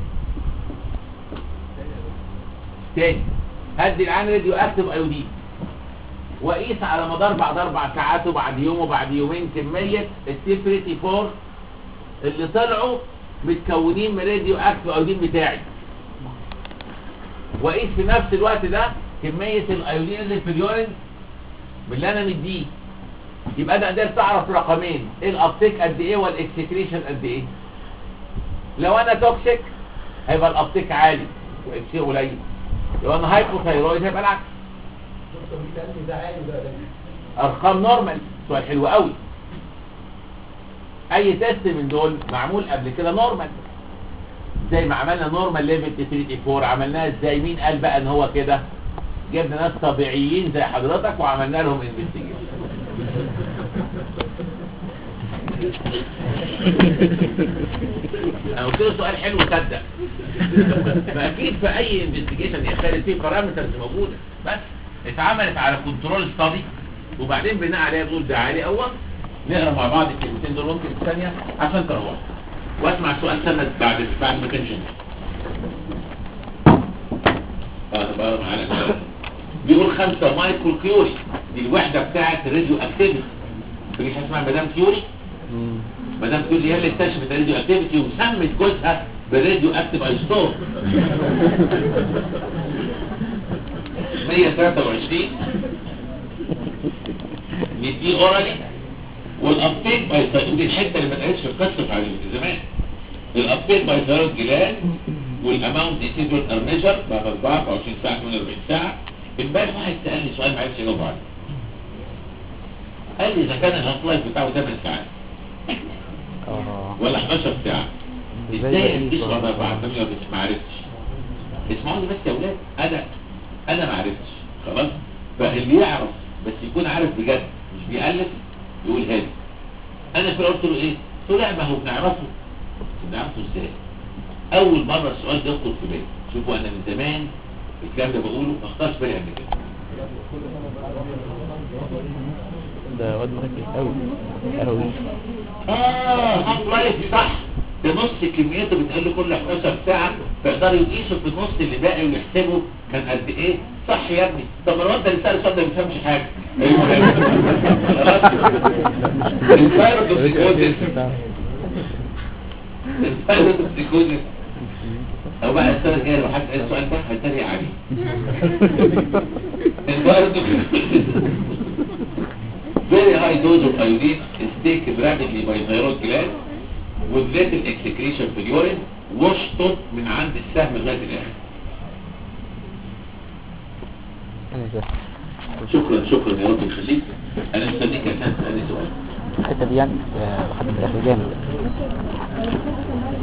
تاني هدي العين راديو اكتيف ايودين وقيس على مدار بعد 4 ساعات وبعد يوم وبعد يومين كميه التي 34 اللي طلعوا متكونين من راديو اكتيف ايودين بتاعي، وقيس في نفس الوقت ده كميه الايودين اللي في اليورين باللي انا مديه. يبقى انا قدرت اعرف رقمين، ايه الابتيك قد ايه والاكسكريشن قد ايه. لو انا توكسيك هيبقى الابتيك عالي واكسي قليل. لو انا هايبوثايرويد هيبقى العكس. ارقام نورمال. سؤال حلو قوي. اي تيست من دول معمول قبل كده نورمال، زي ما عملنا نورمال ليفل 34 عملناها ازاي؟ مين قال بقى ان هو كده؟ جبنا ناس طبيعيين زي حضرتك وعملنا لهم انفستيجيشن. انا قلت له سؤال حلو صدق. فاكيد في اي انفستيجيشن يا خالد في بارامترز موجوده، بس اتعملت على كنترول ستادي وبعدين بناء عليها بنقول ده عالي او نقرا مع بعض الكلمتين دول ممكن في ثانيه عشان تروح واسمع سؤال سند بعد ما تنشن. بقى معانا بيقول 5 مايكرو كيوري دي الوحده بتاعه الراديو اكتيفيتي. في حاجه اسمها مدام كيوري. مدام كيوري هي اللي اكتشفت الراديو اكتيفيتي وسمت جوزها بالراديو اكتيف ايزوتوب. 123 نديه اورالي. والابتيك باي دي الحته اللي ما اتقالتش في القصه بتاع زمان. الابتيك باي ثيرويد جلاند والاماونت دي سيدول ارميجر بعد 24 ساعه 48 ساعه. امبارح واحد سالني سؤال ما عرفش اجاوب عليه. قال لي اذا كان الهاف لايف بتاعه 8 ساعات ولا 11 ساعه ازاي هتقيسه بعد 48 ما عرفتش. اسمعوني بس يا اولاد، انا ما عرفتش خلاص. فاللي يعرف بس يكون عارف بجد مش بيألف يقول هادي. انا في قلت له ايه؟ قلت له لا ما هو بنعرفه ازاي؟ اول مره السؤال ده يخطر في بالي. شوفوا انا من زمان الكلام ده بقوله ما اختارش بالي قبل كده.
ده واد مركز قوي قوي.
هاف لايف صح. ده نص كميته بتقل كل 11 ساعه، فيقدروا يقيسوا في النص اللي باقي ويحسبوا كان قد ايه. صح يا ابني. طب الواد اللي سال السؤال ده ما بيفهمش حاجه. الفايروس او بقى السنه الجايه لو حد قال السؤال ده هيتريق عليه. الفايروس very high dose of iodine is taken rapidly by thyroid gland with little excretion في اليورين واشطط من عند السهم لغايه الاخر. شكرا يا رب يخليك. انا مستنيك يا سنة تسألني سؤال.
الحته دي يعني لحد الاخر جامد.